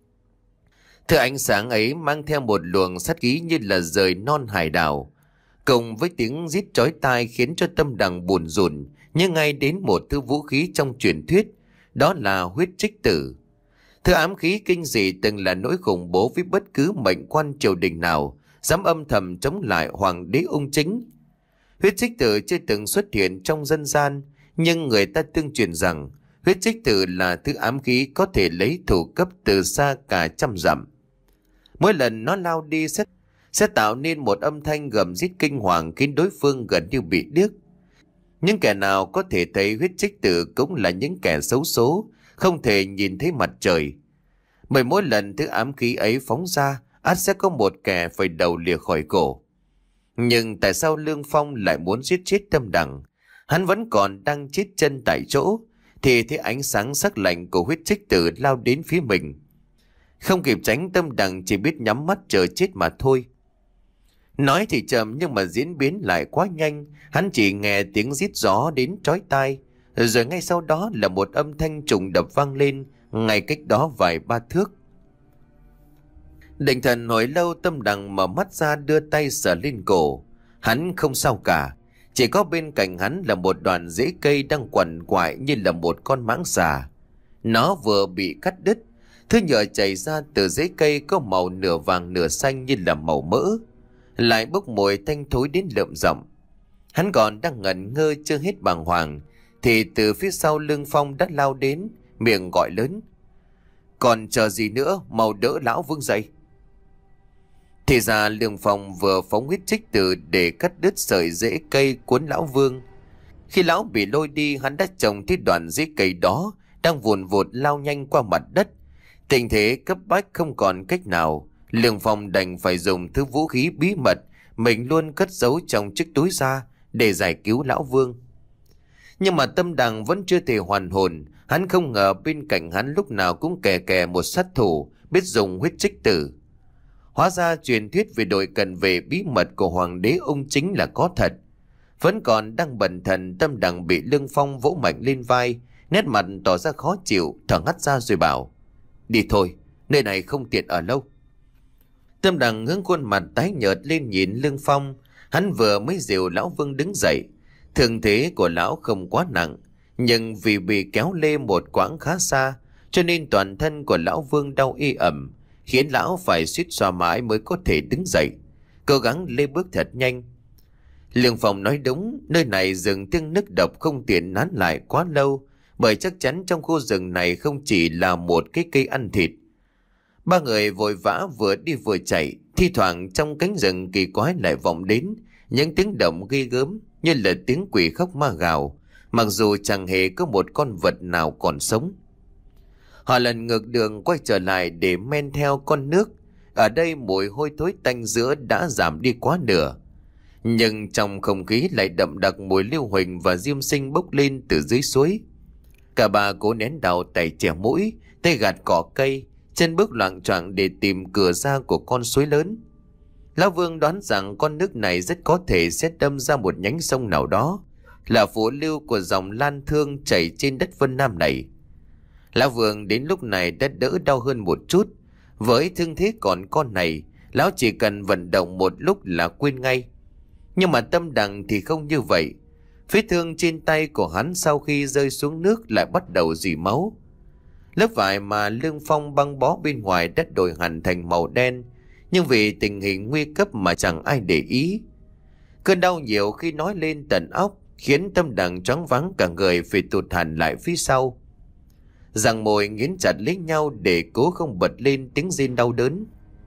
Thứ ánh sáng ấy mang theo một luồng sát khí như là rời non hải đảo, cùng với tiếng rít chói tai khiến cho Tâm Đằng buồn rùn, như ngay đến một thứ vũ khí trong truyền thuyết, đó là huyết trích tử. Thứ ám khí kinh dị từng là nỗi khủng bố với bất cứ mệnh quan triều đình nào dám âm thầm chống lại hoàng đế ung chính. Huyết trích tử chưa từng xuất hiện trong dân gian, nhưng người ta tương truyền rằng huyết trích tử là thứ ám khí có thể lấy thủ cấp từ xa cả trăm dặm. Mỗi lần nó lao đi sẽ, sẽ tạo nên một âm thanh gầm rít kinh hoàng khiến đối phương gần như bị điếc. Những kẻ nào có thể thấy huyết trích tử cũng là những kẻ xấu số, không thể nhìn thấy mặt trời. Bởi mỗi lần thứ ám khí ấy phóng ra, ắt sẽ có một kẻ phải đầu lìa khỏi cổ. Nhưng tại sao Lương Phong lại muốn giết chết Tâm Đằng? Hắn vẫn còn đang chết chân tại chỗ, thì thấy ánh sáng sắc lạnh của huyết trích tử lao đến phía mình. Không kịp tránh, Tâm Đằng chỉ biết nhắm mắt chờ chết mà thôi. Nói thì chậm nhưng mà diễn biến lại quá nhanh. Hắn chỉ nghe tiếng rít gió đến chói tai, rồi ngay sau đó là một âm thanh trùng đập vang lên ngay cách đó vài ba thước. Định thần hồi lâu, Tâm Đằng mở mắt ra đưa tay sờ lên cổ. Hắn không sao cả, chỉ có bên cạnh hắn là một đoạn rễ cây đang quằn quại như là một con mãng xà. Nó vừa bị cắt đứt, thứ nhựa chảy ra từ rễ cây có màu nửa vàng nửa xanh như là màu mỡ, lại bốc mùi tanh thối đến lợm giọng. Hắn còn đang ngẩn ngơ chưa hết bàng hoàng, thì từ phía sau Lương Phong đã lao đến, miệng gọi lớn: "Còn chờ gì nữa, mau đỡ lão Vương dậy." Thì ra Lương Phong vừa phóng huyết trích tử để cắt đứt sợi rễ cây cuốn lão Vương. Khi lão bị lôi đi, hắn đã trông thấy đoạn rễ cây đó đang vùn vụt lao nhanh qua mặt đất. Tình thế cấp bách không còn cách nào, Lương Phong đành phải dùng thứ vũ khí bí mật mình luôn cất giấu trong chiếc túi ra để giải cứu lão Vương. Nhưng mà Tâm Đằng vẫn chưa thể hoàn hồn. Hắn không ngờ bên cạnh hắn lúc nào cũng kè kè một sát thủ biết dùng huyết trích tử. Hóa ra truyền thuyết về đội cận vệ bí mật của hoàng đế ung chính là có thật. Vẫn còn đang bần thần, Tâm Đằng bị Lương Phong vỗ mạnh lên vai, nét mặt tỏ ra khó chịu, thở hắt ra rồi bảo: "Đi thôi, nơi này không tiện ở lâu." Tâm Đằng hướng khuôn mặt tái nhợt lên nhìn Lương Phong. Hắn vừa mới dìu lão Vương đứng dậy. Thương thế của lão không quá nặng, nhưng vì bị kéo lê một quãng khá xa, cho nên toàn thân của lão Vương đau y ẩm, khiến lão phải suýt xoa mãi mới có thể đứng dậy, cố gắng lê bước thật nhanh. Lương Phong nói đúng, nơi này rừng tiếng nức độc không tiện nán lại quá lâu, bởi chắc chắn trong khu rừng này không chỉ là một cái cây ăn thịt. Ba người vội vã vừa đi vừa chạy, thi thoảng trong cánh rừng kỳ quái lại vọng đến những tiếng động ghê gớm như là tiếng quỷ khóc ma gào, mặc dù chẳng hề có một con vật nào còn sống. Họ lần ngược đường quay trở lại để men theo con nước. Ở đây mùi hôi thối tanh giữa đã giảm đi quá nửa, nhưng trong không khí lại đậm đặc mùi lưu huỳnh và diêm sinh bốc lên từ dưới suối. Cả ba cố nén đau tay chẻ mũi, tay gạt cỏ cây, chân bước loạng choạng để tìm cửa ra của con suối lớn. Lão Vương đoán rằng con nước này rất có thể sẽ đâm ra một nhánh sông nào đó, là phụ lưu của dòng Lan Thương chảy trên đất Vân Nam này. Lão Vương đến lúc này đã đỡ đau hơn một chút. Với thương thế còn con này, lão chỉ cần vận động một lúc là quên ngay. Nhưng mà Tâm Đằng thì không như vậy. Vết thương trên tay của hắn sau khi rơi xuống nước lại bắt đầu rỉ máu. Lớp vải mà Lương Phong băng bó bên ngoài đã đổi hẳn thành màu đen, nhưng vì tình hình nguy cấp mà chẳng ai để ý. Cơn đau nhiều khi nói lên tận óc, khiến Tâm Đằng choáng váng cả người, phải tụt hẳn lại phía sau. Răng môi nghiến chặt lấy nhau để cố không bật lên tiếng rên đau đớn.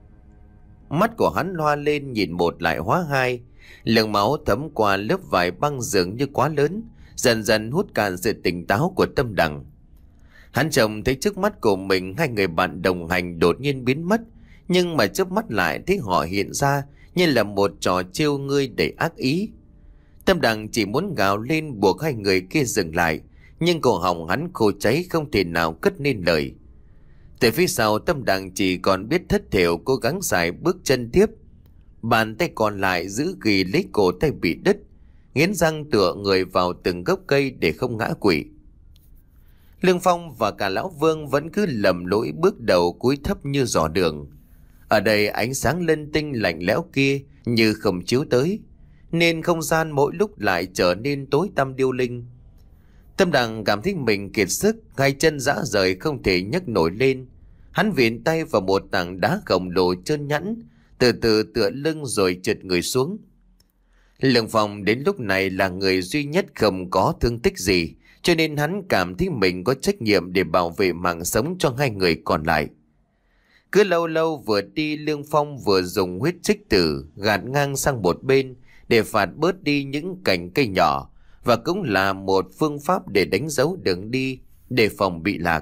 Mắt của hắn loa lên, nhìn một lại hóa hai. Lượng máu thấm qua lớp vải băng dường như quá lớn, dần dần hút cạn sự tỉnh táo của Tâm Đằng. Hắn trông thấy trước mắt của mình hai người bạn đồng hành đột nhiên biến mất, nhưng mà chớp mắt lại thấy họ hiện ra như là một trò trêu ngươi đầy ác ý. Tâm Đằng chỉ muốn gào lên buộc hai người kia dừng lại, nhưng cổ họng hắn khô cháy không thể nào cất nên lời. Từ phía sau, Tâm Đằng chỉ còn biết thất thểu cố gắng xài bước chân tiếp. Bàn tay còn lại giữ ghì lấy cổ tay bị đứt, nghiến răng tựa người vào từng gốc cây để không ngã quỵ. Lương Phong và cả Lão Vương vẫn cứ lầm lỗi bước đầu cúi thấp như dò đường. Ở đây ánh sáng linh tinh lạnh lẽo kia như không chiếu tới, nên không gian mỗi lúc lại trở nên tối tăm điêu linh. Tâm Đằng cảm thấy mình kiệt sức, hai chân rã rời không thể nhấc nổi lên. Hắn viện tay vào một tảng đá khổng lồ trơn nhẵn, từ từ tựa lưng rồi trượt người xuống. Lương Phong đến lúc này là người duy nhất không có thương tích gì, cho nên hắn cảm thấy mình có trách nhiệm để bảo vệ mạng sống cho hai người còn lại. Cứ lâu lâu vừa đi, Lương Phong vừa dùng huyết trích tử gạt ngang sang một bên để phạt bớt đi những cành cây nhỏ, và cũng là một phương pháp để đánh dấu đường đi, để phòng bị lạc.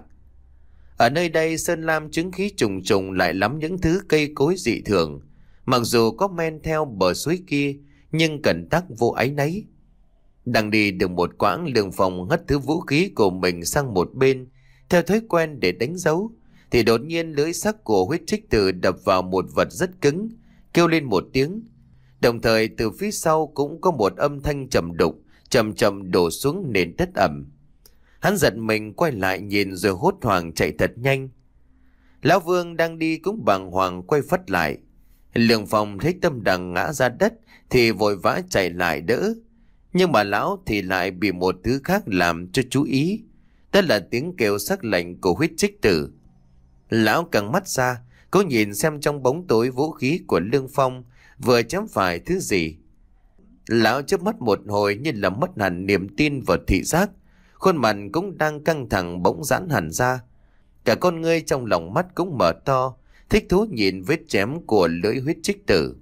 Ở nơi đây sơn lam chứng khí trùng trùng, lại lắm những thứ cây cối dị thường. Mặc dù có men theo bờ suối kia, nhưng cẩn tắc vô áy náy. Đang đi được một quãng, Lương Phong hất thứ vũ khí của mình sang một bên, theo thói quen để đánh dấu, thì đột nhiên lưỡi sắc của huyết trích tử đập vào một vật rất cứng, kêu lên một tiếng. Đồng thời từ phía sau cũng có một âm thanh trầm đục, chậm chậm đổ xuống nền đất ẩm. Hắn giật mình quay lại nhìn rồi hốt hoảng chạy thật nhanh. Lão Vương đang đi cũng bàng hoàng quay phắt lại. Lương Phong thấy Tâm Đằng ngã ra đất thì vội vã chạy lại đỡ, nhưng mà lão thì lại bị một thứ khác làm cho chú ý, đó là tiếng kêu sắc lạnh của huyết trích tử. Lão căng mắt ra, cố nhìn xem trong bóng tối vũ khí của Lương Phong vừa chém phải thứ gì. Lão chớp mắt một hồi như là mất hẳn niềm tin vào thị giác, khuôn mặt cũng đang căng thẳng bỗng giãn hẳn ra. Cả con ngươi trong lòng mắt cũng mở to, thích thú nhìn vết chém của lưỡi huyết trích tử.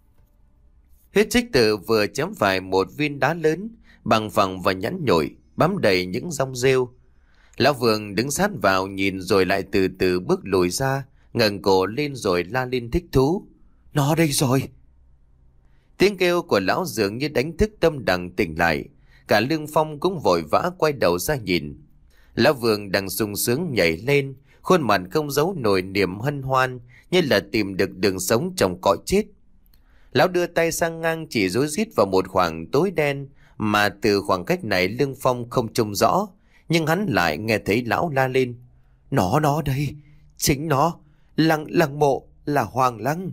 Huyết trích tử vừa chém phải một viên đá lớn, bằng phẳng và nhẵn nhụi, bám đầy những rong rêu. Lão Vương đứng sát vào nhìn rồi lại từ từ bước lùi ra, ngẩng cổ lên rồi la lên thích thú. Nó đây rồi! Tiếng kêu của lão dường như đánh thức Tâm Đằng tỉnh lại. Cả Lương Phong cũng vội vã quay đầu ra nhìn. Lão Vương đang sung sướng nhảy lên, khuôn mặt không giấu nổi niềm hân hoan, như là tìm được đường sống trong cõi chết. Lão đưa tay sang ngang chỉ rối rít vào một khoảng tối đen mà từ khoảng cách này Lương Phong không trông rõ, nhưng hắn lại nghe thấy lão la lên. Nó nó đây, chính nó, lăng lăng mộ là Hoàng Lăng.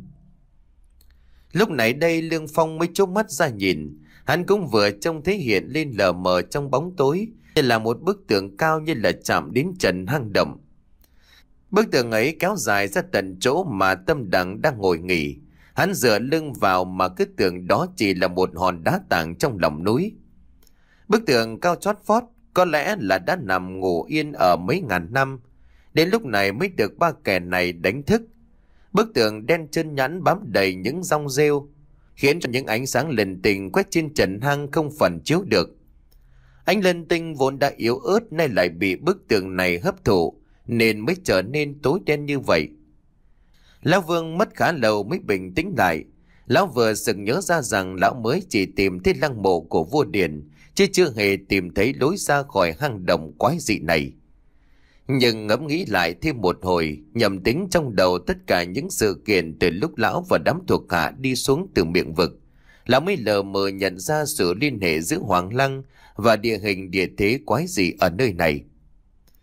Lúc nãy đây Lương Phong mới chớp mắt ra nhìn, hắn cũng vừa trông thấy hiện lên lờ mờ trong bóng tối, như là một bức tường cao như là chạm đến trần hang động. Bức tường ấy kéo dài ra tận chỗ mà Tâm Đằng đang ngồi nghỉ. Hắn dựa lưng vào mà cái tường đó chỉ là một hòn đá tảng trong lòng núi. Bức tường cao chót vót, có lẽ là đã nằm ngủ yên ở mấy ngàn năm, đến lúc này mới được ba kẻ này đánh thức. Bức tường đen chân nhẵn bám đầy những rong rêu, khiến cho những ánh sáng linh tinh quét trên trần hang không phần chiếu được. Ánh linh tinh vốn đã yếu ớt nay lại bị bức tường này hấp thụ, nên mới trở nên tối đen như vậy. Lão Vương mất khá lâu mới bình tĩnh lại. Lão vừa sực nhớ ra rằng lão mới chỉ tìm thấy lăng mộ của vua Điền, chứ chưa hề tìm thấy lối ra khỏi hang động quái dị này. Nhưng ngẫm nghĩ lại thêm một hồi, nhầm tính trong đầu tất cả những sự kiện từ lúc lão và đám thuộc hạ đi xuống từ miệng vực, lão mới lờ mờ nhận ra sự liên hệ giữa Hoàng Lăng và địa hình địa thế quái dị ở nơi này.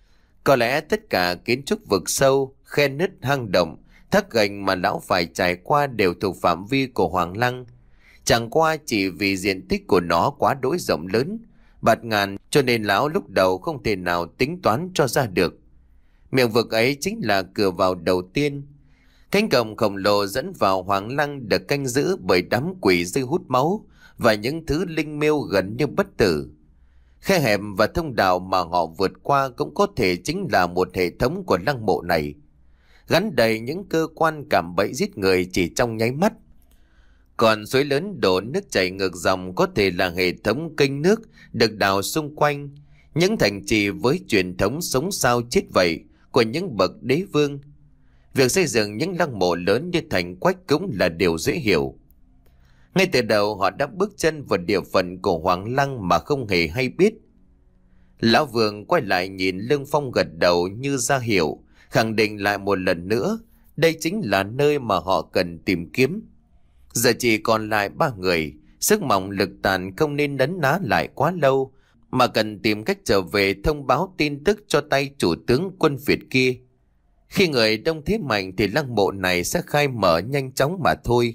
Có lẽ tất cả kiến trúc vực sâu, khe nứt hang động, thác gành mà lão phải trải qua đều thuộc phạm vi của Hoàng Lăng. Chẳng qua chỉ vì diện tích của nó quá đỗi rộng lớn, bạt ngàn, cho nên lão lúc đầu không thể nào tính toán cho ra được. Miệng vực ấy chính là cửa vào đầu tiên. Cánh cổng khổng lồ dẫn vào Hoàng Lăng được canh giữ bởi đám quỷ dây hút máu và những thứ linh miêu gần như bất tử. Khe hẹp và thông đạo mà họ vượt qua cũng có thể chính là một hệ thống của lăng mộ này, gắn đầy những cơ quan cạm bẫy giết người chỉ trong nháy mắt. Còn suối lớn đổ nước chảy ngược dòng có thể là hệ thống kênh nước được đào xung quanh, những thành trì với truyền thống sống sao chết vậy của những bậc đế vương. Việc xây dựng những lăng mộ lớn như thành Quách cũng là điều dễ hiểu. Ngay từ đầu họ đã bước chân vào địa phận của Hoàng Lăng mà không hề hay biết. Lão Vương quay lại nhìn Lương Phong gật đầu như ra hiệu, khẳng định lại một lần nữa, đây chính là nơi mà họ cần tìm kiếm. Giờ chỉ còn lại ba người, sức mỏng lực tàn không nên nấn ná lại quá lâu, mà cần tìm cách trở về thông báo tin tức cho tay chủ tướng quân Việt kia. Khi người đông thế mạnh thì lăng mộ này sẽ khai mở nhanh chóng mà thôi.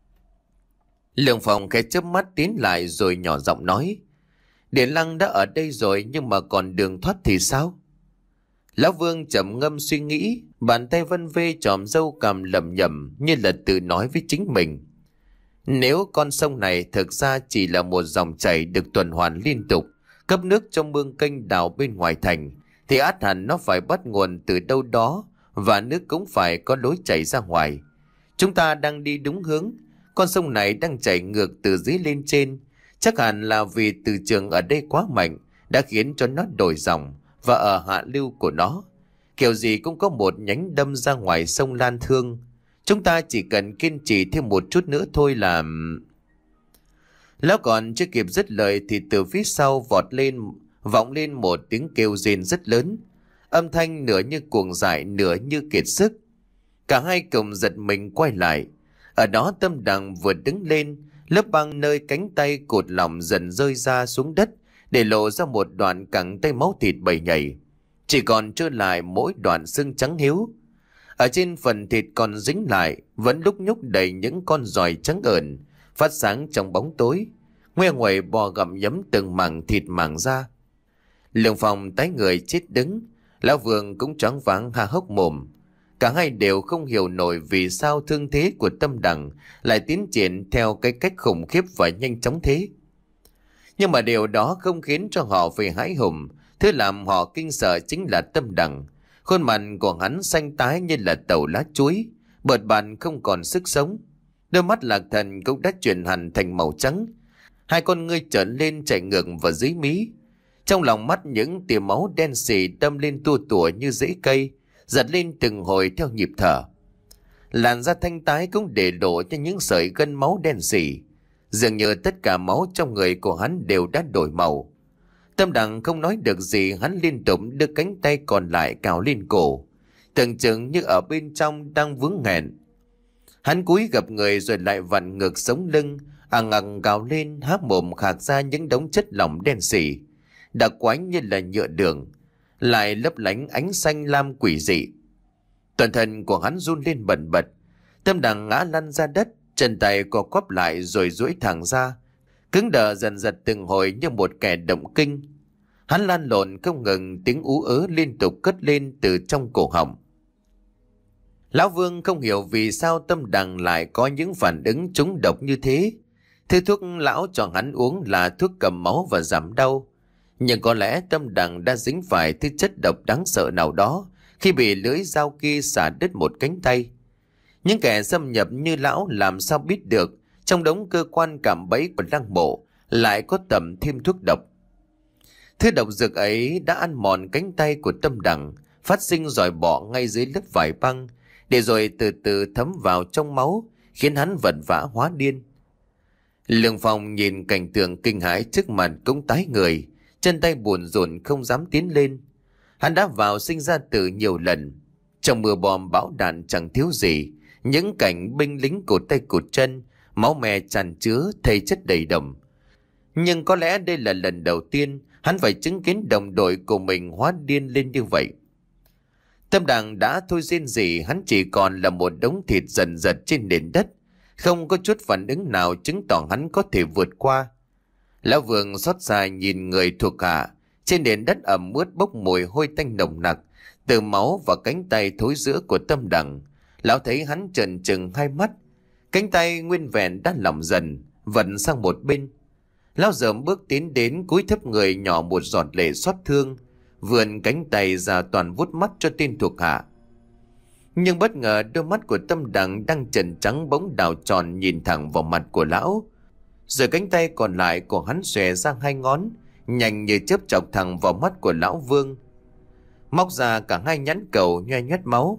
Lương Phong khẽ chớp mắt tiến lại rồi nhỏ giọng nói, Điện Lăng đã ở đây rồi nhưng mà còn đường thoát thì sao? Lão Vương trầm ngâm suy nghĩ, bàn tay vân vê chòm râu cằm lẩm nhẩm như là tự nói với chính mình. Nếu con sông này thực ra chỉ là một dòng chảy được tuần hoàn liên tục, cấp nước cho mương kênh đào bên ngoài thành, thì ắt hẳn nó phải bắt nguồn từ đâu đó và nước cũng phải có lối chảy ra ngoài. Chúng ta đang đi đúng hướng, con sông này đang chảy ngược từ dưới lên trên, chắc hẳn là vì từ trường ở đây quá mạnh đã khiến cho nó đổi dòng, và ở hạ lưu của nó kiểu gì cũng có một nhánh đâm ra ngoài sông Lan Thương. Chúng ta chỉ cần kiên trì thêm một chút nữa thôi là... Lão còn chưa kịp dứt lời thì từ phía sau vọt lên, vọng lên một tiếng kêu rên rất lớn, âm thanh nửa như cuồng dại nửa như kiệt sức. Cả hai cùng giật mình quay lại. Ở đó Tâm Đằng vừa đứng lên, lớp băng nơi cánh tay cột lỏng dần rơi ra xuống đất, để lộ ra một đoạn cẳng tay máu thịt bầy nhảy, chỉ còn trơ lại mỗi đoạn xương trắng hiếu. Ở trên phần thịt còn dính lại vẫn lúc nhúc đầy những con giòi trắng ợn, phát sáng trong bóng tối, ngoe nguẩy bò gặm nhấm từng mảng thịt mảng da. Lương Phong tái người chết đứng, Lão Vương cũng choáng váng há hốc mồm. Cả hai đều không hiểu nổi vì sao thương thế của Tâm Đằng lại tiến triển theo cái cách khủng khiếp và nhanh chóng thế. Nhưng mà điều đó không khiến cho họ phải hãi hùng. Thứ làm họ kinh sợ chính là Tâm Đằng. Khuôn mặt của hắn xanh tái như là tàu lá chuối, bợt bạt không còn sức sống. Đôi mắt Lạc Thần cũng đã chuyển hẳn thành màu trắng, hai con ngươi trởn lên chạy ngược vào dưới mí. Trong lòng mắt những tia máu đen sì đâm lên tua tủa như rễ cây, giật lên từng hồi theo nhịp thở. Làn da thanh tái cũng để lộ cho những sợi gân máu đen sì. Dường như tất cả máu trong người của hắn đều đã đổi màu. Tâm Đằng không nói được gì, hắn liên tục đưa cánh tay còn lại cào lên cổ, tưởng chừng như ở bên trong đang vướng nghẹn. Hắn cúi gập người rồi lại vặn ngược sống lưng, ằng ằng gào lên, há mồm khạc ra những đống chất lỏng đen sì, đặc quánh như là nhựa đường, lại lấp lánh ánh xanh lam quỷ dị. Toàn thân của hắn run lên bần bật. Tâm Đằng ngã lăn ra đất, chân tay co quắp lại rồi duỗi thẳng ra, cứng đờ dần dần từng hồi như một kẻ động kinh. Hắn lăn lộn không ngừng, tiếng ú ớ liên tục cất lên từ trong cổ họng. Lão Vương không hiểu vì sao Tâm Đằng lại có những phản ứng trúng độc như thế. Thứ thuốc lão cho hắn uống là thuốc cầm máu và giảm đau, nhưng có lẽ Tâm Đằng đã dính phải thứ chất độc đáng sợ nào đó khi bị lưỡi dao kia xả đứt một cánh tay. Những kẻ xâm nhập như lão làm sao biết được trong đống cơ quan cạm bẫy của lăng mộ lại có tầm thêm thuốc độc. Thứ độc dược ấy đã ăn mòn cánh tay của Tâm Đằng, phát sinh roi bọ ngay dưới lớp vải băng, để rồi từ từ thấm vào trong máu, khiến hắn vật vã hóa điên. Lương Phong nhìn cảnh tượng kinh hãi trước mặt cũng tái người, chân tay buồn rộn không dám tiến lên. Hắn đã vào sinh ra tử nhiều lần, trong mưa bom bão đạn chẳng thiếu gì, những cảnh binh lính cụt tay cụt chân, máu me tràn chứa, thây chất đầy đồng. Nhưng có lẽ đây là lần đầu tiên hắn phải chứng kiến đồng đội của mình hóa điên lên như vậy. Tâm Đằng đã thôi rên rỉ, hắn chỉ còn là một đống thịt dần dật trên nền đất, không có chút phản ứng nào chứng tỏ hắn có thể vượt qua. Lão Vương xót xa nhìn người thuộc hạ, trên nền đất ẩm ướt bốc mùi hôi tanh nồng nặc từ máu và cánh tay thối rữa của Tâm Đằng. Lão thấy hắn trợn trừng hai mắt, cánh tay nguyên vẹn đã lỏng dần, vần sang một bên. Lão dởm bước tiến đến, cúi thấp người nhỏ một giọt lệ xót thương, vươn cánh tay ra toàn vuốt mắt cho tên thuộc hạ. Nhưng bất ngờ đôi mắt của Tâm Đằng đang trần trắng bỗng đảo tròn nhìn thẳng vào mặt của lão, rồi cánh tay còn lại của hắn xòe ra hai ngón, nhanh như chớp chọc thẳng vào mắt của lão Vương, móc ra cả hai nhãn cầu nhoe nhoét máu.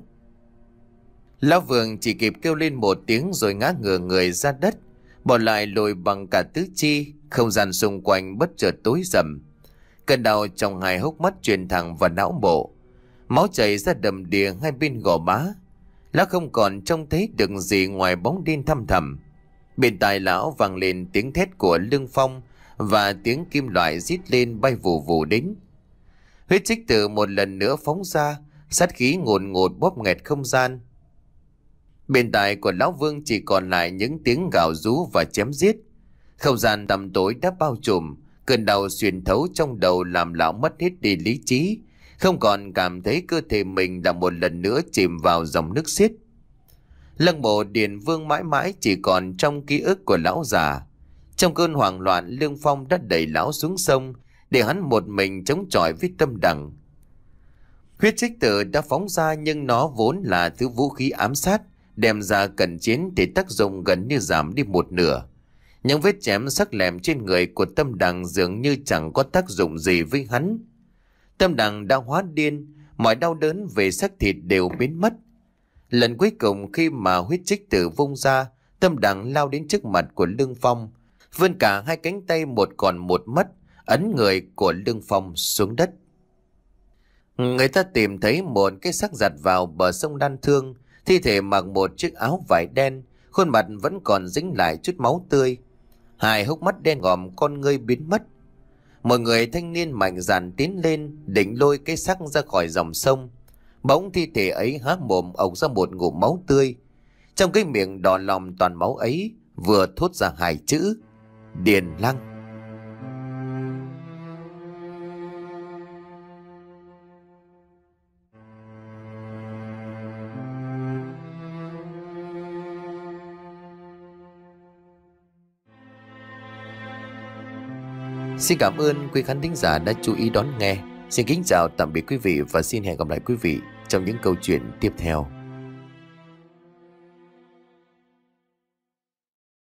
Lão Vương chỉ kịp kêu lên một tiếng rồi ngã ngửa người ra đất, bỏ lại lùi bằng cả tứ chi. Không gian xung quanh bất chợt tối rầm, cơn đau trong hai hốc mắt truyền thẳng vào não bộ, máu chảy ra đầm đìa hai bên gò má. Lão không còn trông thấy được gì ngoài bóng đen thăm thẳm. Bên tai lão vang lên tiếng thét của Lương Phong và tiếng kim loại rít lên bay vù vù đến. Huyết trích tử một lần nữa phóng ra, sát khí ngột ngột bóp nghẹt không gian. Bên tai của lão Vương chỉ còn lại những tiếng gào rú và chém giết. Không gian tăm tối đã bao trùm, cơn đau xuyên thấu trong đầu làm lão mất hết đi lý trí, không còn cảm thấy cơ thể mình là một lần nữa chìm vào dòng nước xiết. Lăng Mộ Điền Vương mãi mãi chỉ còn trong ký ức của lão già. Trong cơn hoảng loạn, Lương Phong đã đẩy lão xuống sông để hắn một mình chống chọi với Tâm Đằng. Huyết trích tử đã phóng ra, nhưng nó vốn là thứ vũ khí ám sát, đem ra cận chiến thì tác dụng gần như giảm đi một nửa. Những vết chém sắc lẹm trên người của Tâm Đằng dường như chẳng có tác dụng gì với hắn. Tâm Đằng đã hóa điên, mọi đau đớn về xác thịt đều biến mất. Lần cuối cùng khi mà huyết trích tử vung ra, Tâm Đằng lao đến trước mặt của Lương Phong, vươn cả hai cánh tay một còn một mất, ấn người của Lương Phong xuống đất. Người ta tìm thấy một cái xác giặt vào bờ sông Đan Thương, thi thể mặc một chiếc áo vải đen, khuôn mặt vẫn còn dính lại chút máu tươi, hai hốc mắt đen ngòm, con ngươi biến mất. Một người thanh niên mạnh dạn tiến lên định lôi cái xác ra khỏi dòng sông. Bỗng thi thể ấy há mồm ộc ra một ngụm máu tươi, trong cái miệng đỏ lòm toàn máu ấy vừa thốt ra hai chữ: Điền Lăng. Xin cảm ơn quý khán thính giả đã chú ý đón nghe. Xin kính chào tạm biệt quý vị và xin hẹn gặp lại quý vị trong những câu chuyện tiếp theo.